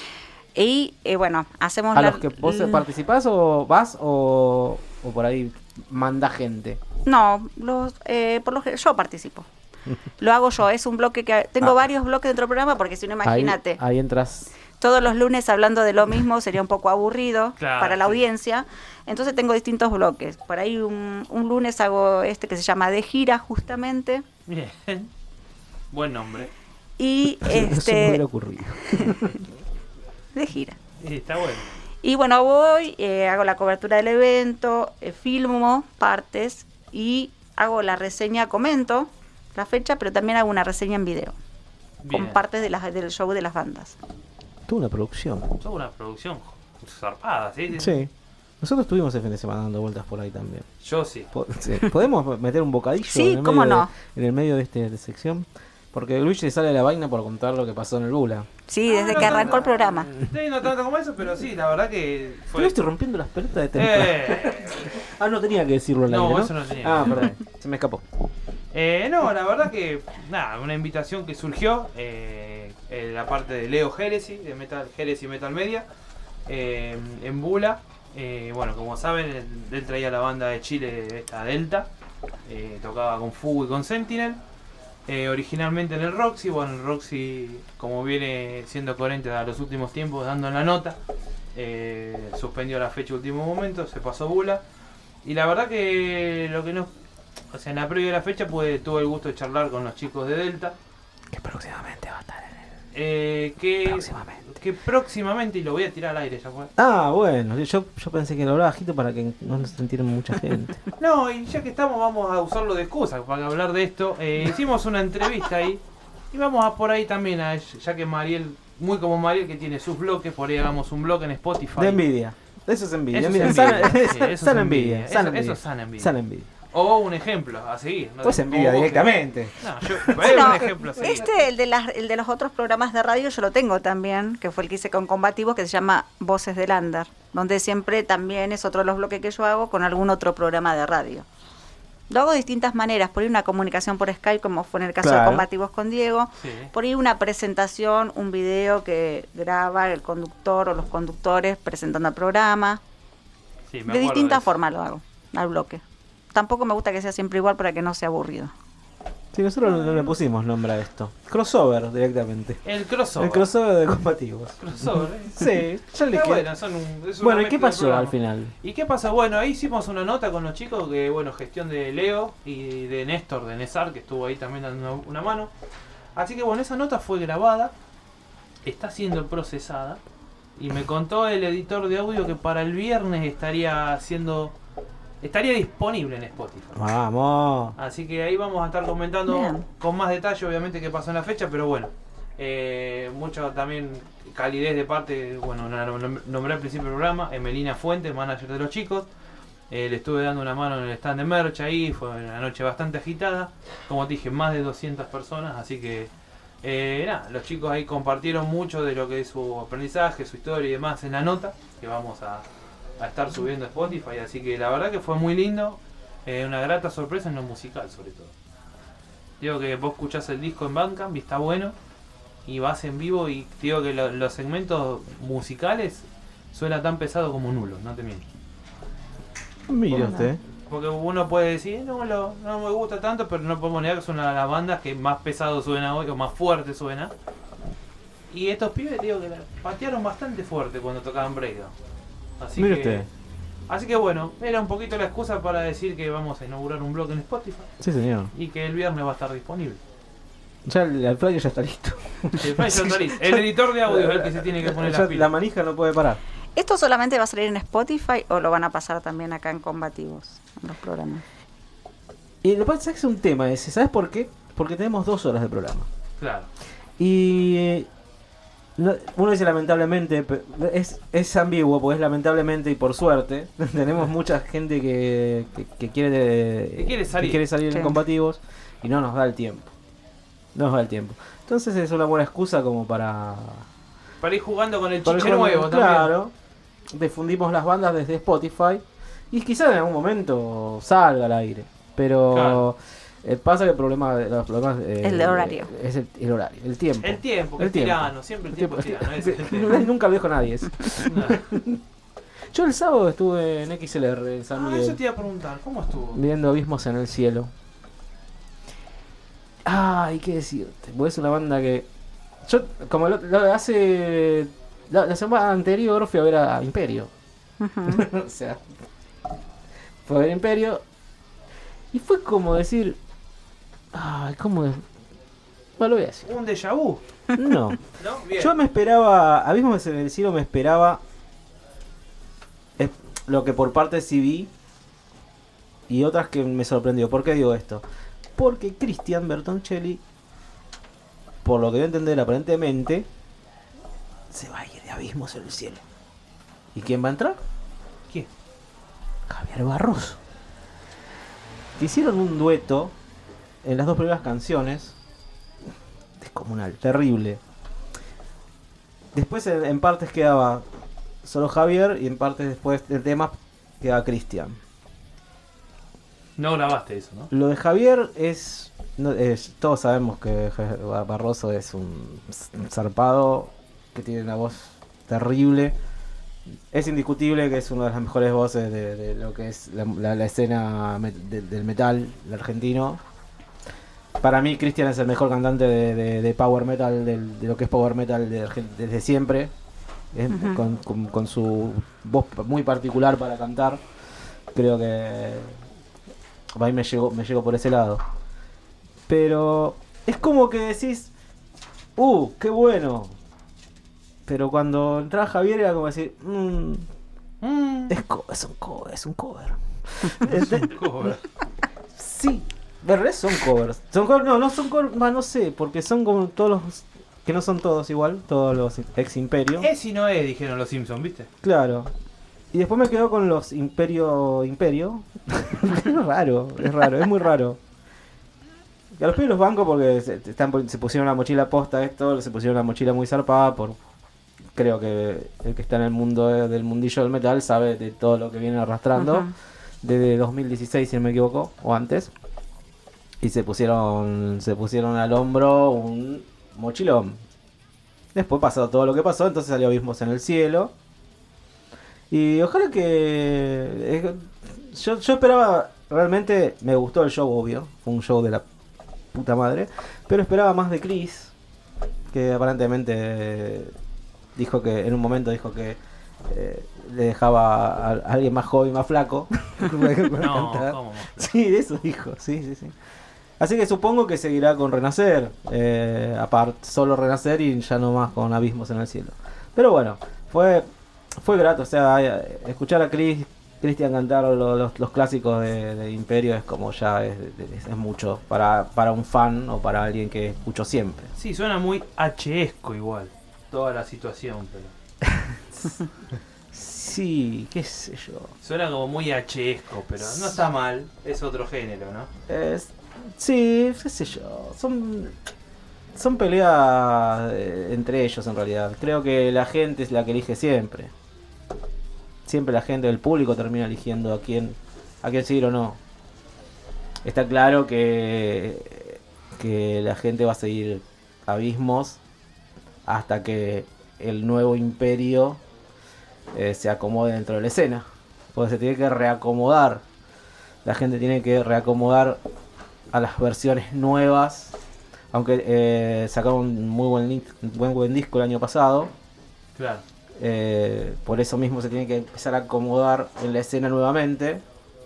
Y eh, bueno, hacemos ¿A la, los que vos l- participás o vas o, o por ahí manda gente? No, los, eh, por lo que yo participo. Lo hago yo, es un bloque que... Tengo Ah. varios bloques dentro del programa porque si no, imagínate, Ahí, ahí entras. todos los lunes hablando de lo mismo sería un poco aburrido Claro, para la sí. audiencia. Entonces tengo distintos bloques. Por ahí un, un lunes hago este que se llama De Gira, justamente. Bien. Buen nombre. Y No se me este... hubiera ocurrido. De Gira. Sí, está bueno. Y bueno, voy, eh, hago la cobertura del evento, eh, filmo partes y hago la reseña, comento la fecha, pero también hago una reseña en video, Bien. con partes de las, del show de las bandas. Tuvo una producción. Toda una producción zarpada, ¿sí? Sí. Nosotros estuvimos el fin de semana dando vueltas por ahí también. Yo sí. Po- sí. ¿Podemos meter un bocadillo Sí, en el cómo medio no. de, en el medio de esta de sección? Porque Luigi le sale la vaina por contar lo que pasó en el Bula. Sí, desde Ah, que no, arrancó no, el programa. Sí, no tanto como eso, pero sí, la verdad que Yo estoy rompiendo las pelotas de temprano. Eh. Ah, no tenía que decirlo al No, aire, ¿no? eso no tenía. Ah, perdón. Se me escapó. Eh, no, la verdad que, nada, una invitación que surgió, eh, en la parte de Leo Jeresi, de Metal Jeresi Metal Media, eh, en Bula. Eh, bueno, como saben, él, él traía la banda de Chile, esta Delta, eh, tocaba con Fugu y con Sentinel. Eh, originalmente en el Roxy, bueno, el Roxy, como viene siendo coherente a los últimos tiempos, dando en la nota, eh, suspendió la fecha último momento, se pasó Bula. Y la verdad que lo que no, o sea, en la previa de la fecha pude, tuve el gusto de charlar con los chicos de Delta. Que próximamente va a estar en el... Eh, que, Próximamente. que próximamente, y lo voy a tirar al aire ya fue. Ah, bueno. Yo, yo pensé que lo hablaba bajito para que no nos sintieran mucha gente. No, y ya que estamos, vamos a usarlo de excusa para hablar de esto. Eh, hicimos una entrevista ahí y vamos a por ahí también, a, ya que Mariel, muy como Mariel, que tiene sus bloques, por ahí hagamos un blog en Spotify. De envidia. Eso es envidia. Eso es Mira, envidia. sana- Sí, eso es sana envidia. envidia. Eso- Sana eso envidia. es sana envidia. Sana envidia. O un ejemplo a seguir. ¿no? Pues envidia O- directamente. No, yo, es Bueno, un ejemplo a seguir. este, el de, las, el de los otros programas de radio, yo lo tengo también, que fue el que hice con Combativos, que se llama Voces del Under, donde siempre también es otro de los bloques que yo hago con algún otro programa de radio. Lo hago de distintas maneras, por ahí una comunicación por Skype, como fue en el caso Claro. de Combativos con Diego, Sí. por ahí una presentación, un video que graba el conductor o los conductores presentando el programa. Sí, me De acuerdo distintas eso. formas lo hago, al bloque. Tampoco me gusta que sea siempre igual para que no sea aburrido. Sí, nosotros no le pusimos nombre a esto. Crossover directamente. El crossover. El crossover de combativos. Crossover, ¿eh? Sí, ya le Está queda. bueno, son un- es una Bueno, ¿y mezcla qué de pasó programas. al final? ¿Y qué pasó? Bueno, ahí hicimos una nota con los chicos, que bueno, gestión de Leo y de Néstor, de Nesar, que estuvo ahí también dando una, una mano. Así que bueno, esa nota fue grabada, está siendo procesada, y me contó el editor de audio que para el viernes estaría siendo, estaría disponible en Spotify. Vamos. Así que ahí vamos a estar comentando Bien. con más detalle, obviamente, qué pasó en la fecha, pero bueno, eh, mucho también calidez de parte, bueno, la nom- nombré al principio del programa, Emelina Fuentes, manager de los chicos. Eh, le estuve dando una mano en el stand de merch ahí, fue una noche bastante agitada, como te dije, más de doscientas personas, así que eh, nada, los chicos ahí compartieron mucho de lo que es su aprendizaje, su historia y demás en la nota, que vamos a, a estar subiendo a Spotify, así que la verdad que fue muy lindo, eh, una grata sorpresa en lo musical sobre todo. Digo que vos escuchás el disco en Bandcamp y está bueno, y vas en vivo y digo que lo- los segmentos musicales suena tan pesado como nulo, no te miento. Mire usted. Porque uno puede decir, no, lo- no me gusta tanto, pero no podemos negar que son una de las bandas que más pesado suena hoy, o más fuerte suena. Y estos pibes, digo que la patearon bastante fuerte cuando tocaban breakdown. Así Mire que, usted. así que bueno, era un poquito la excusa para decir que vamos a inaugurar un blog en Spotify Sí, señor. y que el viernes va a estar disponible. Ya el, el flyer ya está listo. El, flyer ya está listo. El editor de audio es el que se tiene que poner Ya las pilas. la manija no puede parar. ¿Esto solamente va a salir en Spotify o lo van a pasar también acá en Combativos, en los programas? Y lo que pasa es que es un tema ese. ¿Sabes por qué? Porque tenemos dos horas de programa. Claro. Y eh, no- uno dice lamentablemente, pe- es, es ambiguo, porque es lamentablemente y por suerte. Tenemos mucha gente que, que, que quiere, Que quiere salir. que quiere salir Sí. en combativos y no nos da el tiempo. No nos da el tiempo. Entonces es una buena excusa como para... Para ir jugando con el para chiche el juego, nuevo también. claro, difundimos las bandas desde Spotify y quizás en algún momento salga al aire. Pero Claro. Eh, pasa que el problema, los problemas, eh, El horario. Es el, el horario, el tiempo. El tiempo, que el es tirano, siempre el tiempo es tirano. ese es el tema. Nunca lo dijo nadie eso. Yo el sábado estuve en X L R en San Ah, Miguel. eso te iba a preguntar, ¿cómo estuvo? Viendo Abismos en el Cielo. Ay, qué decirte. Pues es una banda que. Yo, como lo, lo hace. La, la semana anterior fui a ver a Imperio. Ujú. O sea. Fue a ver Imperio. Y fue como decir. Ay, ¿cómo es? No lo voy a decir. ¿Un déjà vu? No. ¿No? Bien. Yo me esperaba. Abismos en el Cielo me esperaba. Es lo que por parte sí vi. Y otras que me sorprendió. ¿Por qué digo esto? Porque Cristian Bertoncelli, por lo que voy a entender aparentemente, se va a ir de Abismos en el Cielo. ¿Y quién va a entrar? ¿Quién? Javier Barroso. Hicieron un dueto en las dos primeras canciones. Descomunal, terrible. Después en, en partes quedaba solo Javier y en partes después del tema quedaba Cristian. No grabaste eso, ¿no? Lo de Javier es, no, es- todos sabemos que Ja- Barroso es un zarpado que tiene una voz terrible. Es indiscutible que es una de las mejores voces de, de lo que es la, la- la escena me- de- del metal el argentino. Para mí Cristian es el mejor cantante de, de- de power metal, del- de lo que es power metal de Argen- desde siempre. Es- Ujú. con, con- con su voz muy particular para cantar. Creo que a mí me llegó, me llegó por ese lado. Pero es como que decís, uh, qué bueno. Pero cuando entraba Javier era como decir, mmm, es, co- es un cover, es un cover. Este- sí, de verdad son covers. Son covers, no, no son covers, bah, no sé, porque son como todos los, que no son todos igual, todos los ex Imperio. Es y no es, dijeron los Simpsons, ¿viste? Claro. Y después me quedo con los Imperio Imperio. Es raro, es raro, es muy raro. Y a los pibes los banco porque se, están, se pusieron la mochila posta esto, se pusieron la mochila muy zarpada por... Creo que el que está en el mundo de- del mundillo del metal sabe de todo lo que vienen arrastrando. Ajá. Desde dos mil dieciséis si no me equivoco, o antes. Y se pusieron, se pusieron al hombro un mochilón. Después pasó todo lo que pasó, entonces salió Abismos en el Cielo. Y ojalá que... eh, Yo, yo esperaba... Realmente me gustó el show, obvio. Fue un show de la puta madre. Pero esperaba más de Chris. Que aparentemente... eh, dijo que... En un momento dijo que... eh, le dejaba a, a alguien más joven y más flaco. para No, cantar. ¿cómo? Sí, eso dijo. Sí, sí, sí. Así que supongo que seguirá con Renacer. Eh, aparte, solo Renacer y ya no más con Abismos en el Cielo. Pero bueno, fue... Fue grato, o sea, eh, escuchar a Chris, Cristian cantar lo- los, los clásicos de, de Imperio es como ya es, es- es mucho para, para un fan o para alguien que escucho siempre. Sí, suena muy H-esco igual. Toda la situación, pero. Sí, qué sé yo. Suena como muy H-esco, pero no está mal. Es otro género, ¿no? Es, sí, qué sé yo. Son, son peleas eh, entre ellos en realidad. Creo que la gente es la que elige siempre. Siempre la gente del público termina eligiendo a quién, a quién seguir o no. Está claro que, que la gente va a seguir Abismos hasta que el nuevo Imperio eh, se acomode dentro de la escena. Porque se tiene que reacomodar. La gente tiene que reacomodar a las versiones nuevas. Aunque eh, sacaron un muy buen, link- buen, buen disco el año pasado. Claro. Eh, por eso mismo se tiene que empezar a acomodar en la escena nuevamente.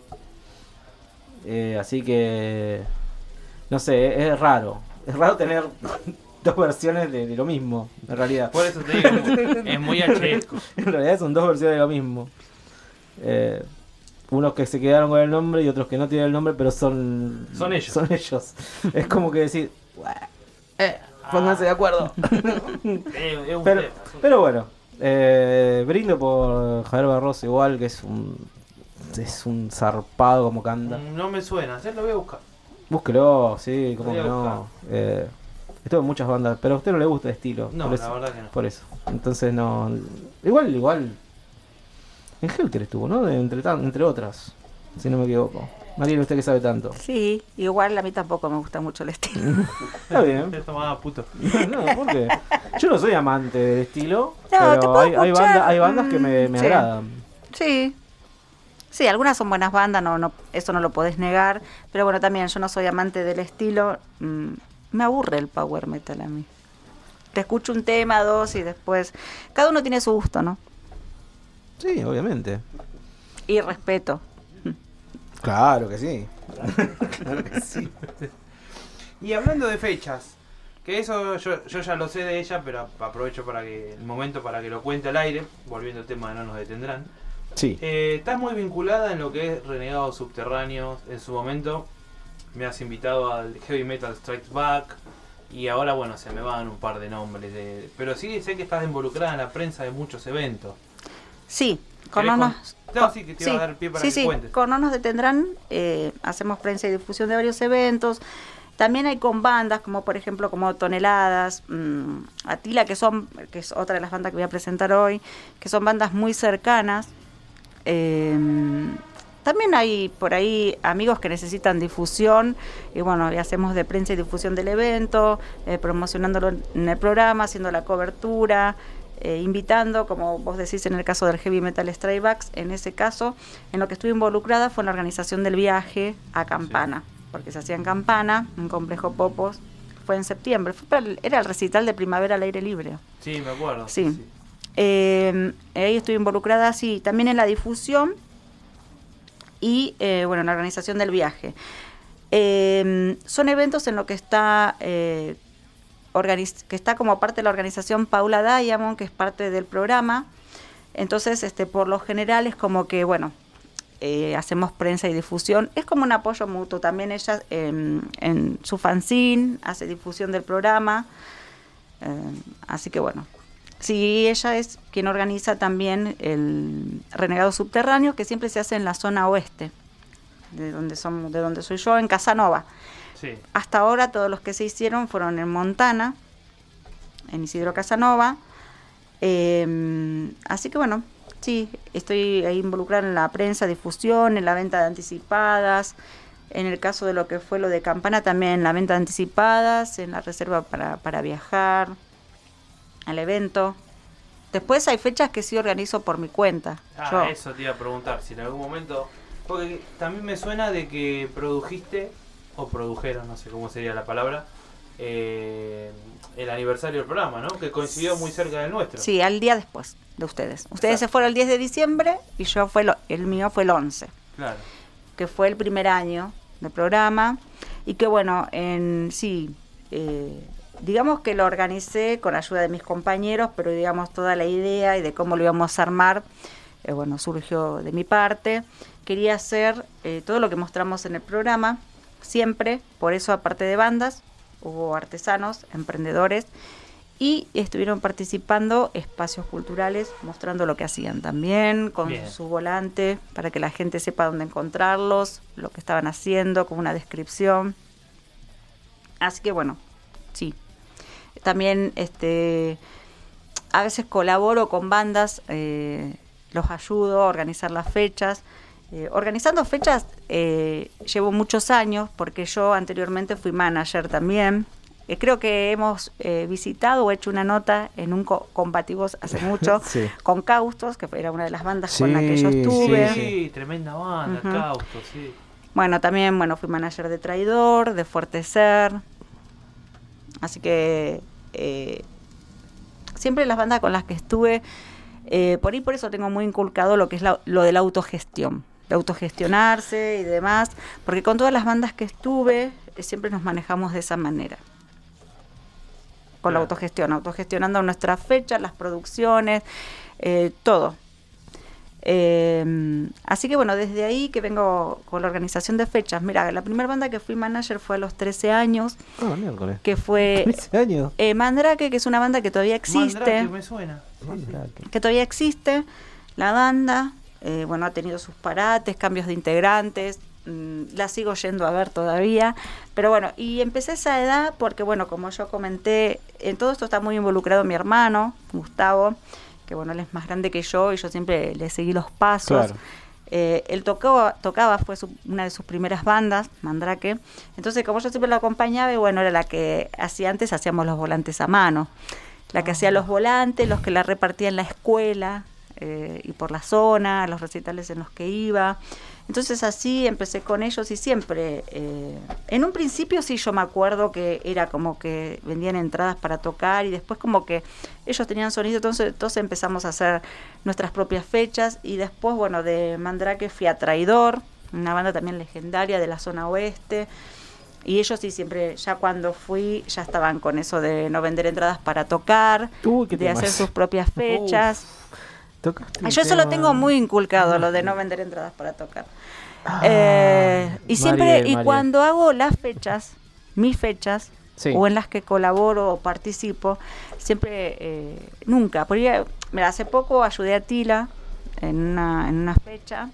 Eh, así que... No sé, es, es raro. Es raro tener dos versiones de, de lo mismo, en realidad. Por eso te digo, es muy H-esco. En realidad son dos versiones de lo mismo. Eh, unos que se quedaron con el nombre y otros que no tienen el nombre, pero son... Son ellos. Son ellos. Es como que decir... Eh, pónganse de acuerdo. Es- es un pero, tema, es un pero bueno, eh, brindo por Javier Barroso igual, que es un es un zarpado como canta. No me suena, ya lo voy a buscar. Búsquelo, sí, como Voy a que no. Eh, estuvo en muchas bandas, pero a usted no le gusta el estilo. No, por la eso, verdad que no. Por eso. Entonces no. Igual, igual. En Helter estuvo, ¿no? De- entre, tan- entre otras, si no me equivoco. Mariela, ¿usted que sabe tanto? Sí, igual a mí tampoco me gusta mucho el estilo. Está bien. Te tomaba puto. No, ¿por qué? Yo no soy amante del estilo, No, te pero puedo hay, hay, escuchar, banda- hay bandas que me, me sí. agradan. Sí. Sí, algunas son buenas bandas, no, no, eso no lo podés negar. Pero bueno, también yo no soy amante del estilo. mm, me aburre el power metal a mí. Te escucho un tema, dos y después... Cada uno tiene su gusto, ¿no? Sí, obviamente. Y respeto. Claro que sí. Claro que sí. Y hablando de fechas, que eso yo, yo ya lo sé de ella, pero aprovecho para que el momento para que lo cuente al aire, volviendo al tema de No nos detendrán. Sí. Eh, estás muy vinculada en lo que es Renegados Subterráneos. En su momento me has invitado al Heavy Metal Strikes Back y ahora bueno, se me van un par de nombres. De, pero sí sé que estás involucrada en la prensa de muchos eventos. Sí, con ¿Querés no nos... con- No, sí, que te iba a dar pie para sí, que sí, cuentes. con No nos detendrán, eh, hacemos prensa y difusión de varios eventos. También hay con bandas, como por ejemplo como Toneladas, mmm, Atila, que son, que es otra de las bandas que voy a presentar hoy, que son bandas muy cercanas. Eh, también hay por ahí amigos que necesitan difusión y bueno, y hacemos de prensa y difusión del evento, eh, promocionándolo en el programa, haciendo la cobertura. Eh, invitando, como vos decís en el caso del Heavy Metal Strike Back, en ese caso, en lo que estuve involucrada fue en la organización del viaje a Campana, sí. Porque se hacía en Campana, en Complejo Popos, fue en septiembre, fue para el, era el recital de Primavera al aire libre. Sí, me acuerdo. Sí, sí. Eh, ahí estuve involucrada, sí, también en la difusión y, eh, bueno, en la organización del viaje. Eh, son eventos en lo que está... Eh, que está como parte de la organización Paula Diamond, que es parte del programa. Entonces, este, por lo general es como que, bueno, eh, hacemos prensa y difusión. Es como un apoyo mutuo. También ella eh, en su fanzine hace difusión del programa. Eh, así que, bueno, sí, ella es quien organiza también el Renegado Subterráneo, que siempre se hace en la zona oeste, de donde, son, de donde soy yo, en Casanova. Sí. Hasta ahora todos los que se hicieron fueron en Montana, en Isidro Casanova. Eh, así que bueno, sí, estoy ahí involucrada en la prensa, difusión, en la venta de anticipadas. En el caso de lo que fue lo de Campana, también en la venta de anticipadas, en la reserva para, para viajar, al evento. Después hay fechas que sí organizo por mi cuenta. Ah, yo. Eso te iba a preguntar, si en algún momento... Porque también me suena de que produjiste... o produjeron, no sé cómo sería la palabra, eh, el aniversario del programa, ¿no? Que coincidió muy cerca del nuestro. Sí, al día después de ustedes. Ustedes Exacto. se fueron el diez de diciembre y yo fue lo, el mío fue el once. Claro. Que fue el primer año del programa y que bueno, en sí, eh, digamos que lo organicé con ayuda de mis compañeros, pero digamos toda la idea y de cómo lo íbamos a armar, eh, bueno, surgió de mi parte. Quería hacer eh, todo lo que mostramos en el programa, siempre, por eso aparte de bandas, hubo artesanos, emprendedores y estuvieron participando espacios culturales mostrando lo que hacían también, con Bien. Su volante para que la gente sepa dónde encontrarlos, lo que estaban haciendo, con una descripción. Así que bueno, sí. También este, a veces colaboro con bandas, eh, los ayudo a organizar las fechas. Eh, organizando fechas eh, llevo muchos años porque yo anteriormente fui manager también. Eh, creo que hemos eh, visitado o hecho una nota en un co Combativos hace mucho sí. con Caustos, que era una de las bandas sí, con la que yo estuve. Sí, sí. Tremenda banda, uh-huh. Caustos, sí. Bueno, también bueno fui manager de Traidor, de Fuerte Ser. Así que eh, siempre las bandas con las que estuve, eh, por ahí por eso tengo muy inculcado lo que es la, lo de la autogestión. De autogestionarse y demás, porque con todas las bandas que estuve eh, siempre nos manejamos de esa manera, con claro. la autogestión, autogestionando nuestras fechas, las producciones, eh, todo. Eh, así que bueno, desde ahí que vengo con la organización de fechas. Mira, la primera banda que fui manager fue a los trece años, oh, miércoles. Que fue trece años. Eh, Mandrake, que es una banda que todavía existe. Mandrake me suena. Mandrake. Que todavía existe, la banda. Eh, bueno, ha tenido sus parates, cambios de integrantes, mmm, la sigo yendo a ver todavía, pero bueno, y empecé a esa edad porque, bueno, como yo comenté, en todo esto está muy involucrado mi hermano, Gustavo, que bueno, él es más grande que yo y yo siempre le seguí los pasos. Claro. Eh, él tocaba, tocaba fue su, una de sus primeras bandas, Mandrake. Entonces, como yo siempre lo acompañaba, y bueno, era la que hacía antes, hacíamos los volantes a mano. La que hacía los volantes, los que la repartía en la escuela eh, y por la zona, los recitales en los que iba. Entonces así empecé con ellos y siempre, eh, en un principio sí yo me acuerdo que era como que vendían entradas para tocar y después como que ellos tenían sonido, entonces, entonces empezamos a hacer nuestras propias fechas y después, bueno, de Mandrake fui a Traidor, una banda también legendaria de la zona oeste. Y ellos sí siempre, ya cuando fui, ya estaban con eso de no vender entradas para tocar, Uy, qué de hacer temas. sus propias fechas. Tocaste Yo el eso lo tema. tengo muy inculcado, lo de no vender entradas para tocar. Eh, y siempre, Mariel, y Mariel. cuando hago las fechas, mis fechas, Sí. o en las que colaboro o participo, siempre, eh, nunca. Porque, mira, hace poco ayudé a Tila en una, en una fecha.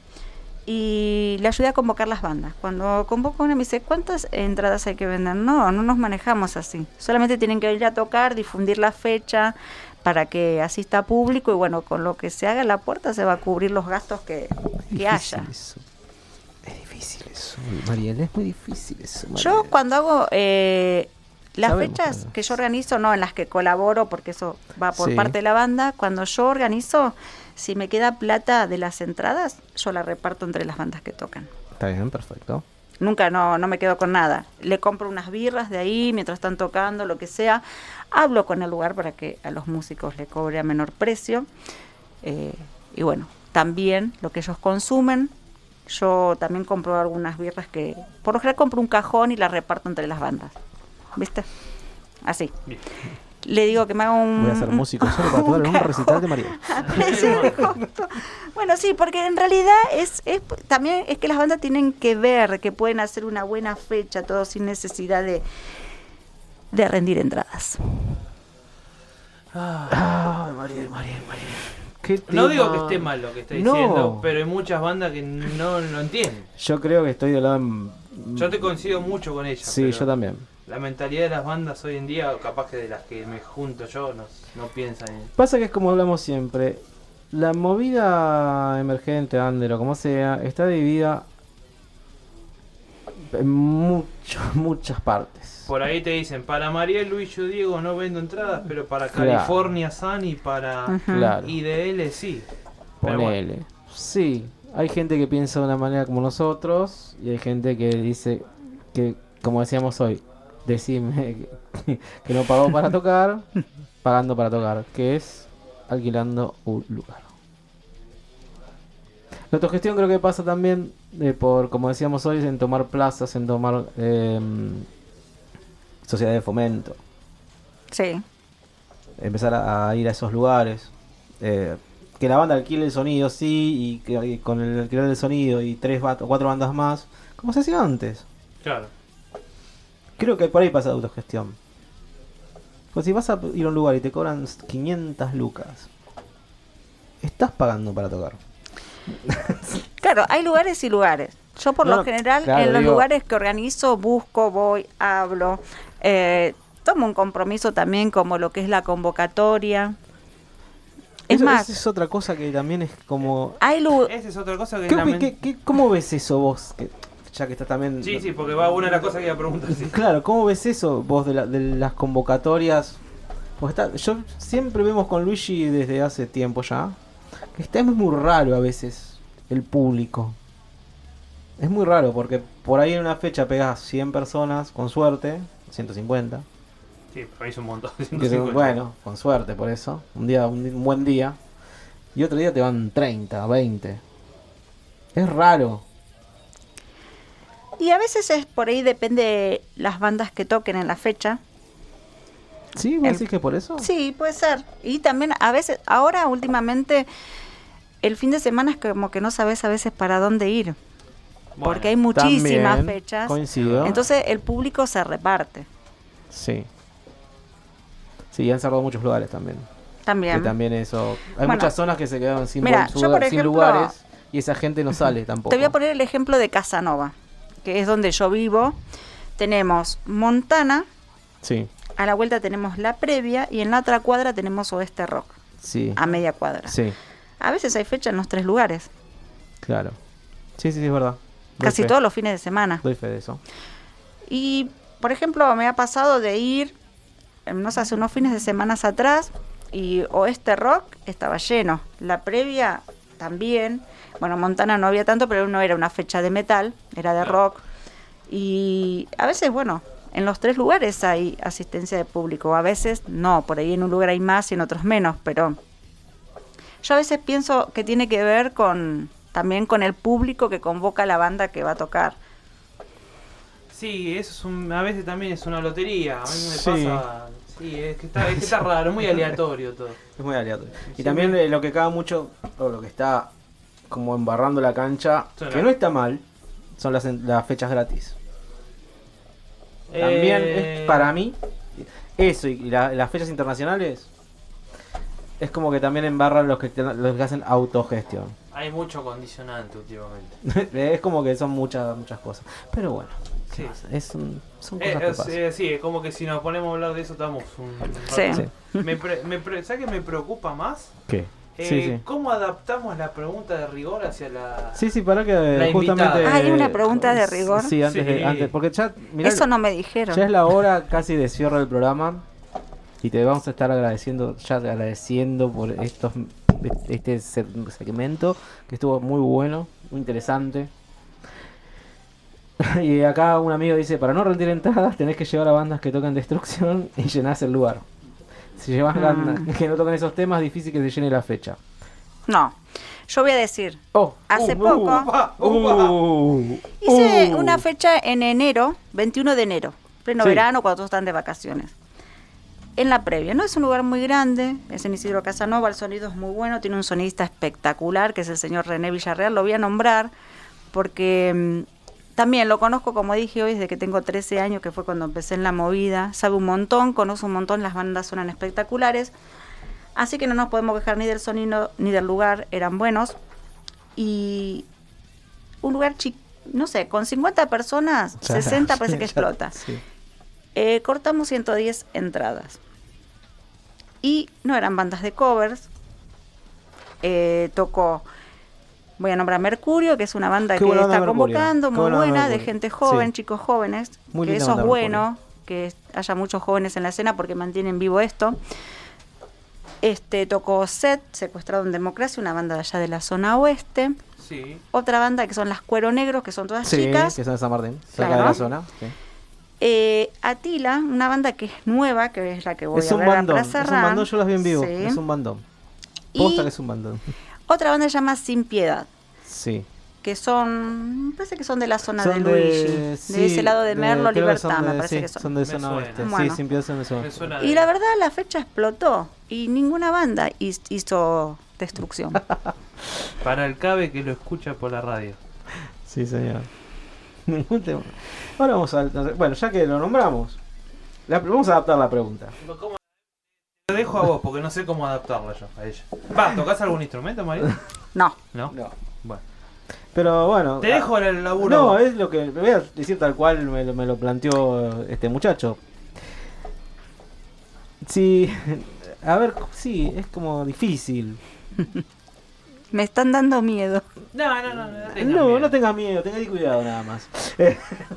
Y le ayudé a convocar las bandas. Cuando convoco una me dice, ¿cuántas entradas hay que vender? No, no nos manejamos así. Solamente tienen que venir a tocar, difundir la fecha para que asista público y bueno, con lo que se haga en la puerta se va a cubrir los gastos que, que haya. Eso. Es difícil eso, Mariel, es muy difícil eso. Mariel. Yo cuando hago eh, las Sabemos, fechas pero- que yo organizo, no en las que colaboro, porque eso va por Sí. parte de la banda, cuando yo organizo, si me queda plata de las entradas, yo la reparto entre las bandas que tocan. Está bien, perfecto. Nunca no, no me quedo con nada. Le compro unas birras de ahí mientras están tocando, lo que sea. Hablo con el lugar para que a los músicos le cobre a menor precio. Eh, y bueno, también lo que ellos consumen. Yo también compro algunas birras que... Por lo general compro un cajón y la reparto entre las bandas. ¿Viste? Así. Le digo que me haga un... Voy a ser músico solo para tocar en un recital de Mariel. Sí, justo. Bueno, sí, porque en realidad es, es también es que las bandas tienen que ver que pueden hacer una buena fecha, todo sin necesidad de, de rendir entradas. Ah, Mariel, Mariel, Mariel. ¿Qué No digo tema? que esté mal lo que está No. diciendo, pero hay muchas bandas que no lo entienden. Yo creo que estoy del lado... en- Yo te coincido mucho con ellas. Sí, pero yo también. La mentalidad de las bandas hoy en día, capaz que de las que me junto yo, no, no piensan en... Pasa que es como hablamos siempre. La movida emergente, under o como sea, está dividida en mucho, muchas partes. Por ahí te dicen, para Mariel, Luis, yo Diego no vendo entradas, pero para Claro. California Sun y para Ujú. Claro. I D L sí. Pero Ponele. bueno. Sí, hay gente que piensa de una manera como nosotros y hay gente que dice que, como decíamos hoy, decime que, que no pagó para tocar, pagando para tocar, que es alquilando un lugar. La autogestión creo que pasa también eh, por, como decíamos hoy, en tomar plazas, en tomar eh, sociedad de fomento. Sí. Empezar a, a ir a esos lugares. Eh, que la banda alquile el sonido, sí, y que y con el alquiler del sonido y tres o cuatro bandas más, como se hacía antes. Claro. Creo que por ahí pasa la autogestión. Pues si vas a ir a un lugar y te cobran quinientas lucas, estás pagando para tocar. Claro, hay lugares y lugares. Yo por No, lo general claro, en los digo- lugares que organizo busco, voy, hablo, eh, tomo un compromiso también como lo que es la convocatoria. Es Eso- más, esa es otra cosa que también es como... hay lu- Esa es otra cosa que... ¿Qué, lamen- qué- qué- ¿Cómo ves eso vos? Que, ya que estás también... Sí, sí, porque va una de las cosas que iba a preguntar. Sí. Claro, ¿cómo ves eso vos de, la- de las convocatorias? Pues está, yo siempre vemos con Luigi desde hace tiempo ya, que está es muy raro a veces el público. Es muy raro porque por ahí en una fecha pegás cien personas, con suerte, ciento cincuenta. Sí, para mí es un montón. Que ciento son- cincuenta. bueno, con suerte por eso. Un día, un, un buen día. Y otro día te van treinta, veinte. Es raro. y a veces es por ahí depende de las bandas que toquen en la fecha. ¿Sí? ¿Vos El- decís que por eso? Sí, puede ser. Y también a veces, ahora últimamente, el fin de semana es como que no sabes a veces para dónde ir. Porque hay muchísimas también fechas. coincido. Entonces el público se reparte. Sí. Sí, han cerrado muchos lugares también. También. Que también eso. Hay Bueno, muchas zonas que se quedaron sin, mira, bol- yo, por sin ejemplo, lugares y esa gente no sale tampoco. Te voy a poner el ejemplo de Casanova, que es donde yo vivo. Tenemos Montana, Sí, a la vuelta tenemos La Previa y en la otra cuadra tenemos Oeste Rock, sí. a media cuadra. Sí, A veces hay fecha en los tres lugares. Claro. Sí, sí, sí, es verdad. Doy Casi fe. todos los fines de semana. Doy fe de eso. Y, por ejemplo, me ha pasado de ir, eh, no sé, hace unos fines de semana atrás, y Oeste Rock estaba lleno. La previa también. Bueno, Montana no había tanto, pero no era una fecha de metal, era de rock. Y a veces, bueno, en los tres lugares hay asistencia de público. A veces no, por ahí en un lugar hay más y en otros menos, pero yo a veces pienso que tiene que ver con también con el público que convoca a la banda que va a tocar. Sí, eso es un, a veces también es una lotería. A mí me Sí. pasa. Sí, es que está, es que está raro, muy aleatorio todo. Es muy aleatorio. Y Sí, también me- eh, lo que caga mucho, o lo que está como embarrando la cancha, Son que las- no está mal, son las, en- las fechas gratis. También Eh, es para mí, eso y la- las fechas internacionales, es como que también embarran los que, te- los que hacen autogestión. Hay mucho condicionante últimamente. Es como que son muchas muchas cosas. Pero bueno, ¿qué Sí. pasa? Es un- son Eh, cosas que es, pasan. eh, sí, es como que si nos ponemos a hablar de eso estamos un Sí. rato. Sí. Me pre- me pre- ¿Sabes qué me preocupa más? ¿Qué? Eh, Sí, sí. ¿Cómo adaptamos la pregunta de rigor hacia la... Sí, sí, para que La justamente... invitada. Ah, ¿hay una pregunta de rigor? Sí, antes, Sí. De, antes porque ya... mirá, Eso no me dijeron. ya es la hora casi de cierre del programa y te vamos a estar agradeciendo, ya agradeciendo por estos este se- segmento que estuvo muy bueno, muy interesante. Y acá un amigo dice, para no rendir entradas tenés que llevar a bandas que tocan Destrucción y llenás el lugar. Si llevas Mm. bandas que no tocan esos temas, difícil que se llene la fecha. No, yo voy a decir, Oh, hace uh, poco Upa, upa. uh, hice uh. una fecha en enero, veintiuno de enero, pleno Sí. verano, cuando todos están de vacaciones. En la previa, no es un lugar muy grande, es en Isidro Casanova, el sonido es muy bueno, tiene un sonidista espectacular, que es el señor René Villarreal, lo voy a nombrar, porque mm, también lo conozco, como dije hoy, desde que tengo trece años, que fue cuando empecé en la movida, sabe un montón, conoce un montón, las bandas suenan espectaculares, así que no nos podemos quejar ni del sonido ni del lugar, eran buenos, y un lugar chico, no sé, con cincuenta personas, Ya, sesenta parece que ya, explota. sí. Eh, cortamos ciento diez entradas. Y no eran bandas de covers. Eh, tocó, voy a nombrar Mercurio, que es una banda Qué que buena está banda Mercurio. convocando, Qué muy buena banda buena, de Mercurio. gente joven, Sí. chicos jóvenes, Muy que linda eso es banda bueno, que haya muchos jóvenes en la escena porque mantienen vivo esto. Este tocó Set, Secuestrado en Democracia, una banda de allá de la zona oeste. Sí. Otra banda que son las Cuero Negros, que son todas Sí, chicas. que son de San Martín, cerca Claro. de la zona. Sí. Eh, Atila, una banda que es nueva, que es la que voy Es a un hablar bandón, para es cerrar. un bandón, yo las vi en vivo, Sí. es un bandón. Y- Posta que es un bandón. Otra banda se llama Sin Piedad, Sí. que son, me parece que son de la zona Son de Luigi, de, sí, ese lado de Merlo, creo que Libertad, son de- me parece sí, que son. son de Me zona suena. oeste. Bueno. Sí, sin piedad son de zona Me oeste. suena Y de- la verdad la fecha explotó y ninguna banda hiz- hizo destrucción. Para el cabe que lo escucha por la radio. Sí, señor. Ningún tema. Ahora vamos a... Bueno, ya que lo nombramos, la- vamos a adaptar la pregunta. ¿Cómo? Te dejo a vos porque no sé cómo adaptarla yo a ella. Va, ¿tocás algún instrumento, María? No. ¿No? No. Bueno. Pero bueno... Te dejo el laburo. No, es lo que... Me voy a decir tal cual me lo, me lo planteó este muchacho. Sí... A ver, sí, es como difícil. Me están dando miedo. No, no, no, no. tengas No, miedo. no tengas miedo, tengas cuidado nada más. Eh,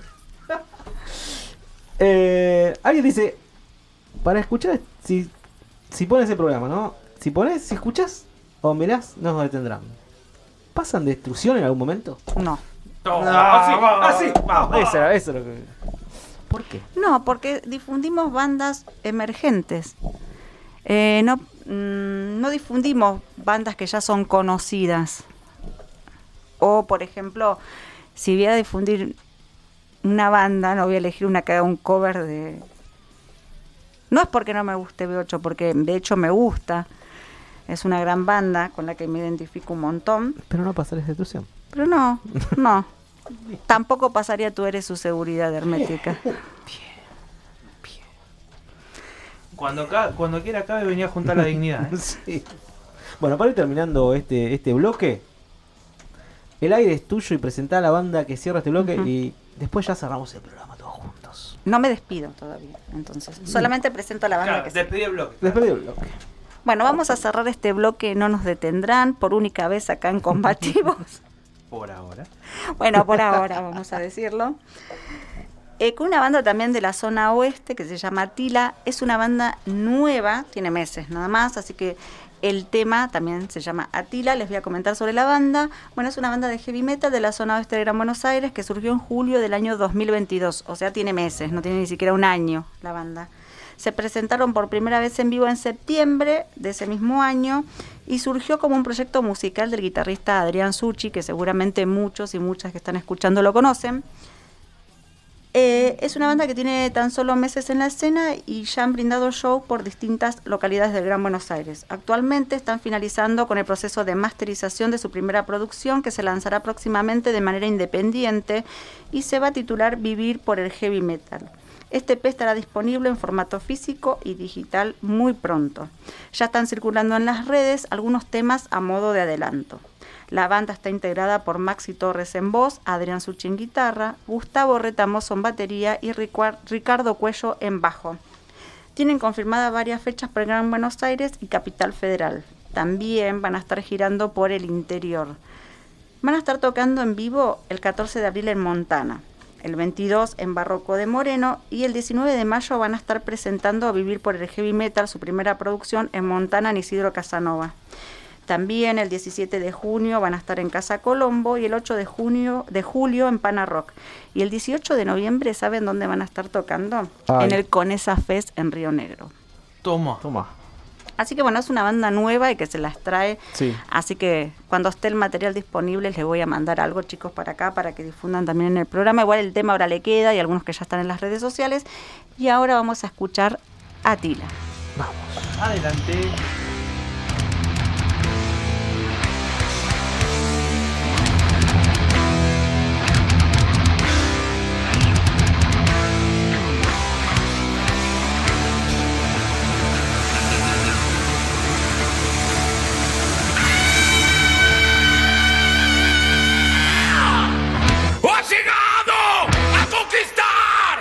eh, alguien dice, para escuchar, si, si pones el programa, ¿no? Si pones, si escuchas o mirás, no nos detendrán. ¿Pasan destrucción en algún momento? No. No, Ah, así, así. Vamos, eso, era- eso es lo que... ¿Por qué? No, porque difundimos bandas emergentes. Eh, no, mm, no difundimos bandas que ya son conocidas. O, por ejemplo, si voy a difundir una banda, no voy a elegir una que haga un cover de... No es porque no me guste B ocho, porque de hecho me gusta. Es una gran banda con la que me identifico un montón. Pero no pasarles destrucción. Pero no, no. Tampoco pasaría Tú Eres Su Seguridad Hermética. Cuando, ca- cuando quiera cabe venía a juntar la dignidad. ¿eh? Sí. Bueno, para ir terminando este, este bloque, el aire es tuyo y presentá a la banda que cierra este bloque Ujú. y después ya cerramos el programa todos juntos. No me despido todavía, entonces. Solamente presento a la banda Claro, que sí. despedí el bloque. Despedí el bloque. Bueno, vamos a cerrar este bloque, no nos detendrán, por única vez acá en Combativos. Por ahora. Bueno, por ahora vamos a decirlo. Eh, con una banda también de la zona oeste que se llama Atila. Es una banda nueva, tiene meses nada más, así que el tema también se llama Atila. Les voy a comentar sobre la banda. Bueno, es una banda de heavy metal de la zona oeste de Gran Buenos Aires que surgió en julio del año dos mil veintidós. O sea, tiene meses, no tiene ni siquiera un año la banda. Se presentaron por primera vez en vivo en septiembre de ese mismo año y surgió como un proyecto musical del guitarrista Adrián Suchi, que seguramente muchos y muchas que están escuchando lo conocen. Eh, es una banda que tiene tan solo meses en la escena y ya han brindado show por distintas localidades del Gran Buenos Aires. Actualmente están finalizando con el proceso de masterización de su primera producción, que se lanzará próximamente de manera independiente y se va a titular Vivir por el Heavy Metal. Este E P estará disponible en formato físico y digital muy pronto. Ya están circulando en las redes algunos temas a modo de adelanto. La banda está integrada por Maxi Torres en voz, Adrián Suchi en guitarra, Gustavo Retamoso en batería y Ricardo Cuello en bajo. Tienen confirmadas varias fechas por el Gran Buenos Aires y Capital Federal. También van a estar girando por el interior. Van a estar tocando en vivo el catorce de abril en Montana, el veintidós en Barroco de Moreno y el diecinueve de mayo van a estar presentando a Vivir por el Heavy Metal, su primera producción en Montana en Isidro Casanova. También el diecisiete de junio van a estar en Casa Colombo y el ocho de junio de julio en Pana Rock. Y el dieciocho de noviembre, ¿saben dónde van a estar tocando? Ay. En el Conesa Fest en Río Negro. Toma. Toma. Así que bueno, es una banda nueva y que se las trae. Sí. Así que cuando esté el material disponible les voy a mandar algo, chicos, para acá, para que difundan también en el programa. Igual el tema ahora le queda y algunos que ya están en las redes sociales. Y ahora vamos a escuchar a Atila. Vamos. Adelante.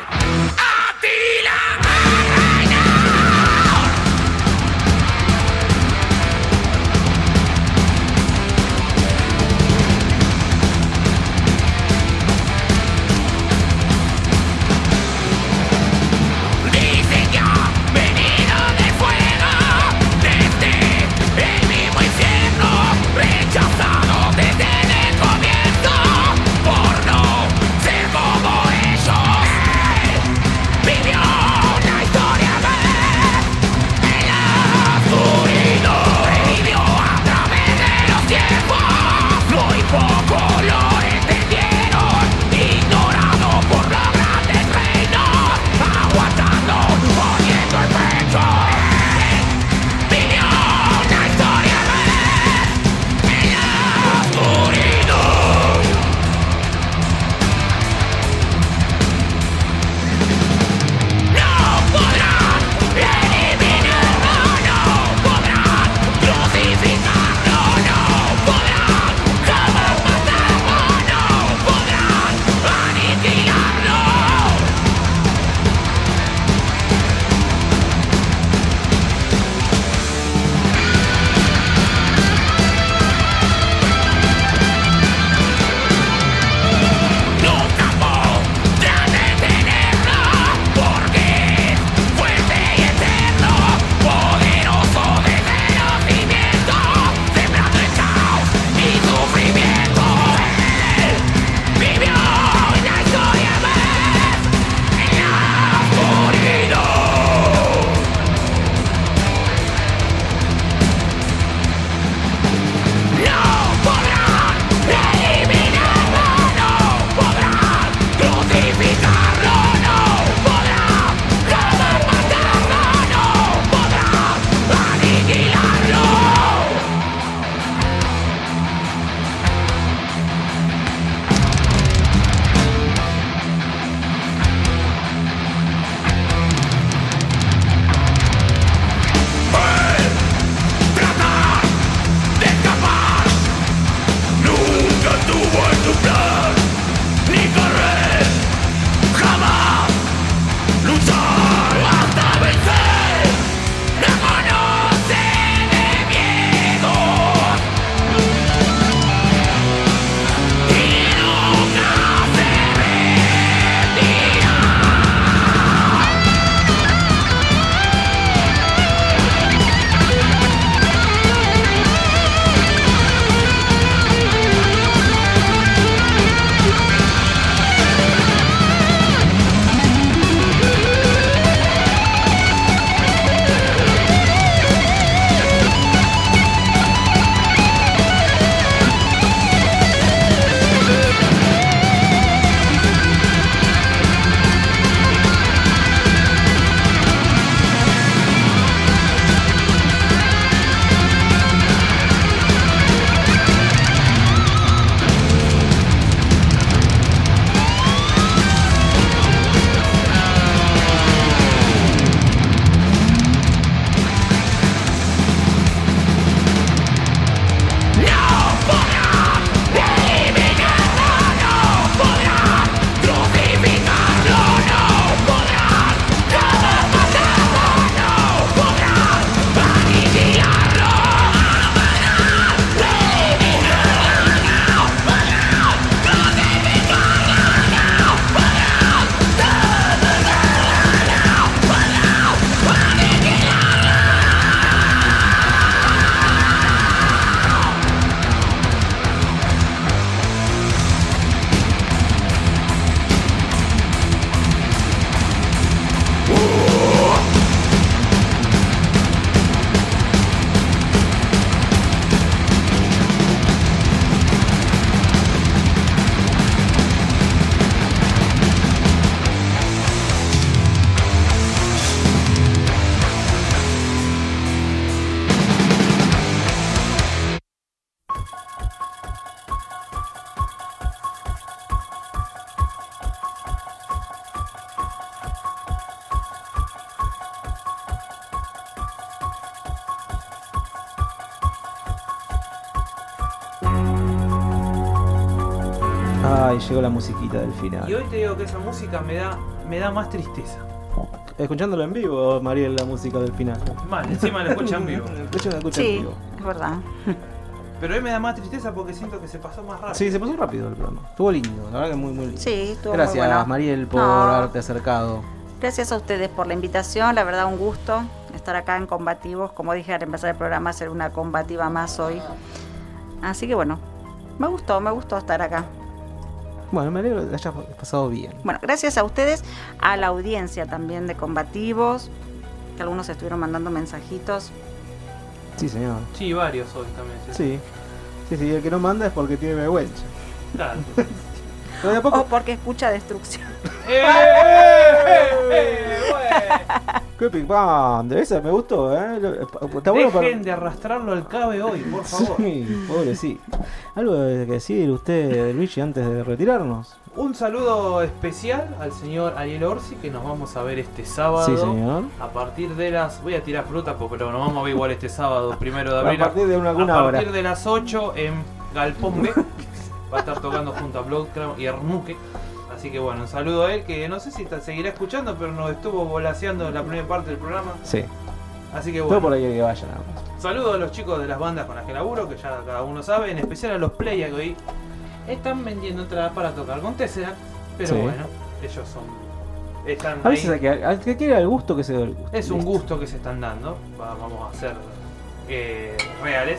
Atila. Ay, llegó la musiquita del final. Y hoy te digo que esa música me da, me da más tristeza. Escuchándolo en vivo, Mariel, la música del final. Mal, encima la escucha en vivo. Escucha, la escucha en Sí, vivo. es verdad. Pero hoy me da más tristeza porque siento que se pasó más rápido. Sí, se pasó rápido el programa. Estuvo lindo, la verdad que muy, muy lindo. Sí, estuvo muy Gracias, bueno. Mariel, por No. haberte acercado. Gracias a ustedes por la invitación, la verdad un gusto estar acá en Combativos. Como dije al empezar el programa, hacer una combativa más hoy. Así que bueno, me gustó, me gustó estar acá. Bueno, me alegro que hayas pasado bien. Bueno, gracias a ustedes, a la audiencia también de Combativos, que algunos estuvieron mandando mensajitos. Sí, señor. Sí, varios hoy también. Sí. Sí, sí, el que no manda es porque tiene vergüenza. Claro. Pero de a poco... O porque escucha destrucción. ¡Eh, eh, eh, ¡Qué picante! Esa me gustó, ¿eh? Está bueno Dejen para... de arrastrarlo al cabe hoy, por favor. Sí, pobrecito. ¿Algo que decir usted, Luigi, antes de retirarnos? Un saludo especial al señor Ariel Orsi, que nos vamos a ver este sábado. Sí, señor. A partir de las... Voy a tirar fruta, pero nos vamos a ver igual este sábado, primero de abril. A partir de una, alguna A hora. partir de las ocho en Galpón B. Va a estar tocando junto a Bloodcrown y Ernuque. Así que bueno, un saludo a él, que no sé si ta- seguirá escuchando, pero nos estuvo volaseando en la primera parte del programa. Sí. Así que Todo bueno. por ahí que vaya nada más. Saludos a los chicos de las bandas con las que laburo, que ya cada uno sabe, en especial a los Playa, que hoy están vendiendo entradas para tocar con Tesseract, pero Sí. bueno, ellos son... Están A veces ahí. hay que, al que quiera el gusto, que se dé el gusto. Es un Listo. gusto que se están dando, va- vamos a ser eh, reales.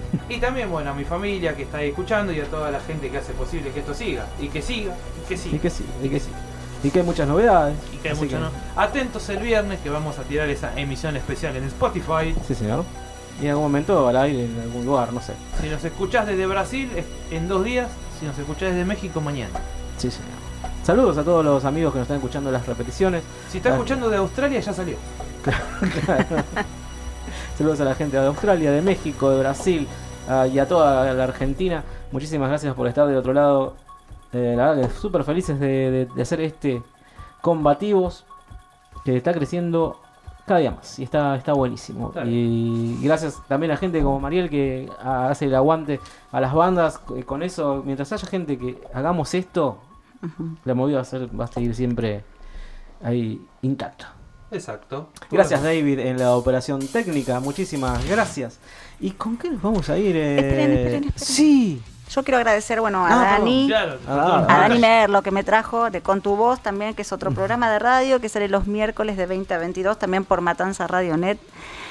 Y también, bueno, a mi familia que está ahí escuchando y a toda la gente que hace posible que esto siga. Y que siga, y que siga. Y que sí, y que sí. Y que hay muchas novedades. Y que hay así mucho, ¿no? Atentos el viernes que vamos a tirar esa emisión especial en Spotify. Sí, señor. Y en algún momento al aire en algún lugar, no sé. Si nos escuchás desde Brasil, es en dos días. Si nos escuchás desde México, mañana. Sí, señor. Saludos a todos los amigos que nos están escuchando las repeticiones. Si estás Ah, escuchando de Australia, ya salió. claro. Saludos a la gente de Australia, de México, de Brasil uh, y a toda la Argentina. Muchísimas gracias por estar del otro lado. Eh, la verdad que súper felices de, de, de hacer este Combativos, que está creciendo cada día más y está, está buenísimo. Claro. Y gracias también a gente como Mariel que ah, hace el aguante a las bandas. Eh, Con eso, mientras haya gente que hagamos esto, Ujú. la movida va a, ser, va a seguir siempre ahí intacta. Exacto. Gracias, David, en la operación técnica. Muchísimas gracias. ¿Y con qué nos vamos a ir? Eh? Esperen, esperen, esperen. Sí. Yo quiero agradecer, bueno, a Ah, Dani, Claro, Ah, a Dani Merlo que me trajo de Con tu Voz también, que es otro programa de radio que sale los miércoles de veinte a veintidós, también por Matanza Radio Net.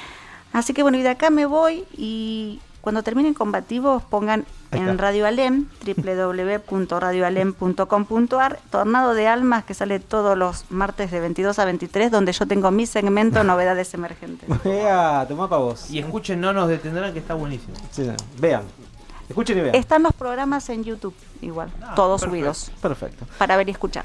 Así que bueno, y de acá me voy y cuando terminen Combativos pongan Ahí en está. Radio Alem, doble u doble u doble u punto radio alem punto com punto a r, Tornado de Almas, que sale todos los martes de veintidós a veintitrés, donde yo tengo mi segmento Novedades Emergentes. Vea, tomá pa' vos. Y escuchen, no nos detendrán, que está buenísimo. Sí, sí. Vean. Escuchen y vean. Están los programas en YouTube, igual, Ah, todos perfecto. subidos, Perfecto. para ver y escuchar.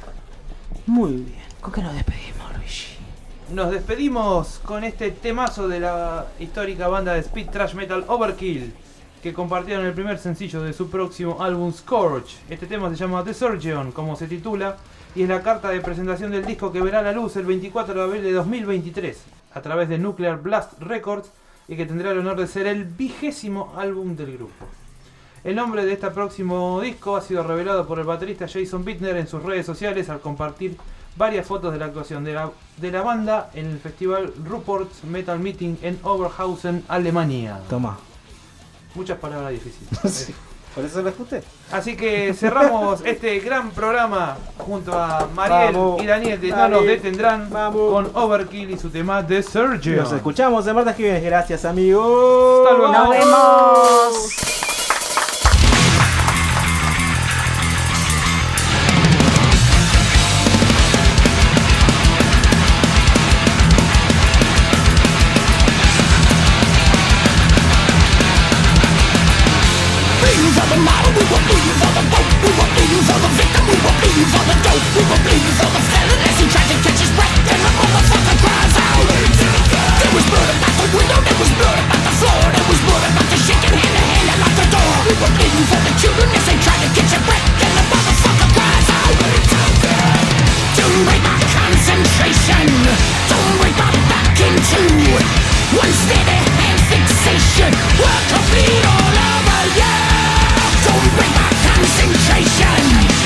Muy bien. ¿Con qué nos despedimos, Luigi? Nos despedimos con este temazo de la histórica banda de speed thrash metal Overkill, que compartieron el primer sencillo de su próximo álbum Scourge. Este tema se llama The Surgeon, como se titula, y es la carta de presentación del disco que verá la luz el veinticuatro de abril de dos mil veintitrés a través de Nuclear Blast Records, y que tendrá el honor de ser el vigésimo álbum del grupo. El nombre de este próximo disco ha sido revelado por el baterista Jason Bittner en sus redes sociales al compartir varias fotos de la actuación de la, de la banda en el festival Ruhrpott Metal Meeting en Oberhausen, Alemania. Toma. Muchas palabras difíciles. Sí. Por eso lo escuché. Así que cerramos este gran programa junto a Mariel Vamos, y Daniel de No Dani, Nos Detendrán vamos. con Overkill y su tema The Surgeon. Nos escuchamos el martes que viene. Gracias, amigos. Hasta luego. ¡Nos vemos! Bleeding for the model, we were bleeding for the boat. We were bleeding for the victim, we were bleeding for the dope. We were bleeding for the felon as he tried to catch his breath. And the motherfucker cries out. There was blood about the window, there was blood about the floor. There was blood about the shaking hand to hand and out the door. We were bleeding for the children as they tried to catch your breath. And the motherfucker cries out. Don't break my concentration. Don't break my back in two. One steady hand fixation. We're complete all over you. Don't break my concentration.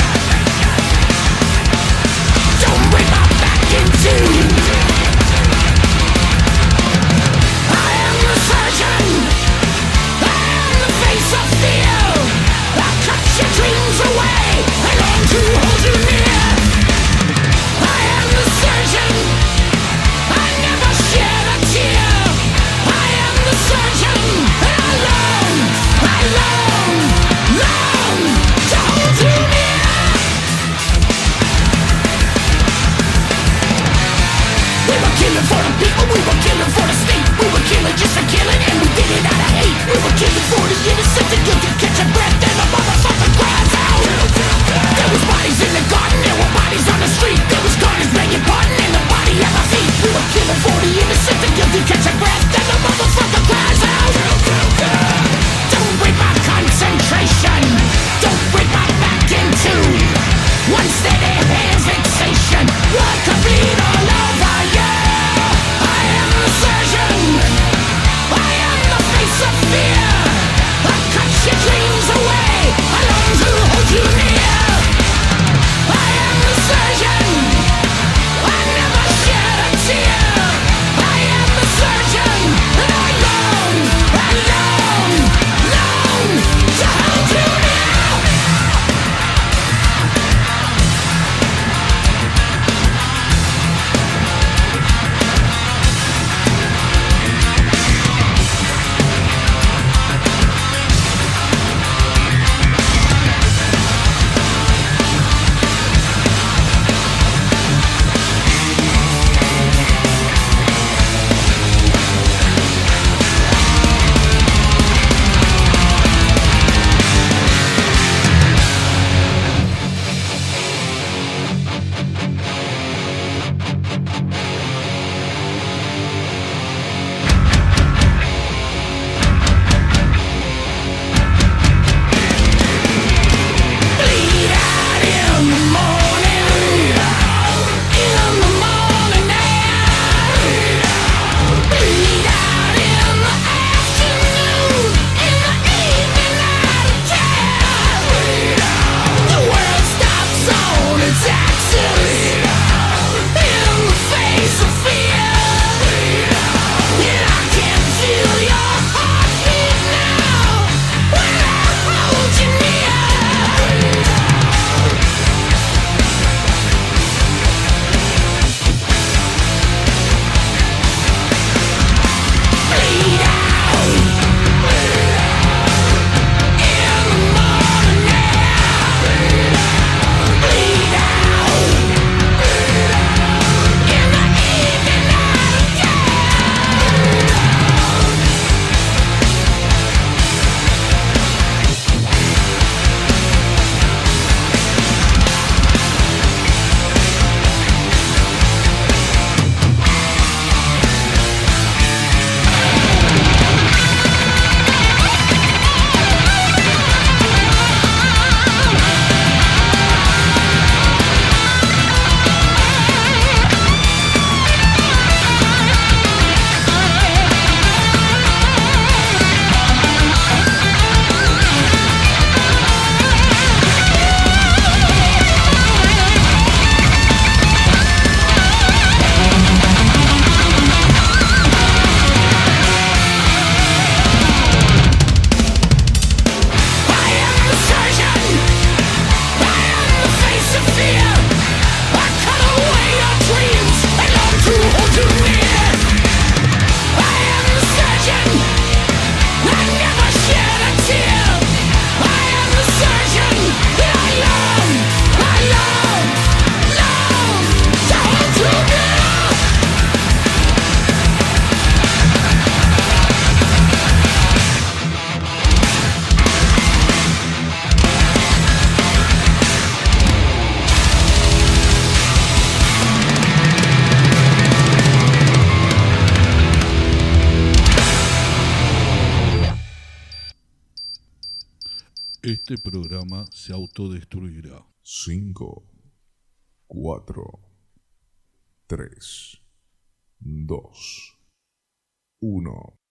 Este programa se autodestruirá. cinco, cuatro, tres, dos, uno.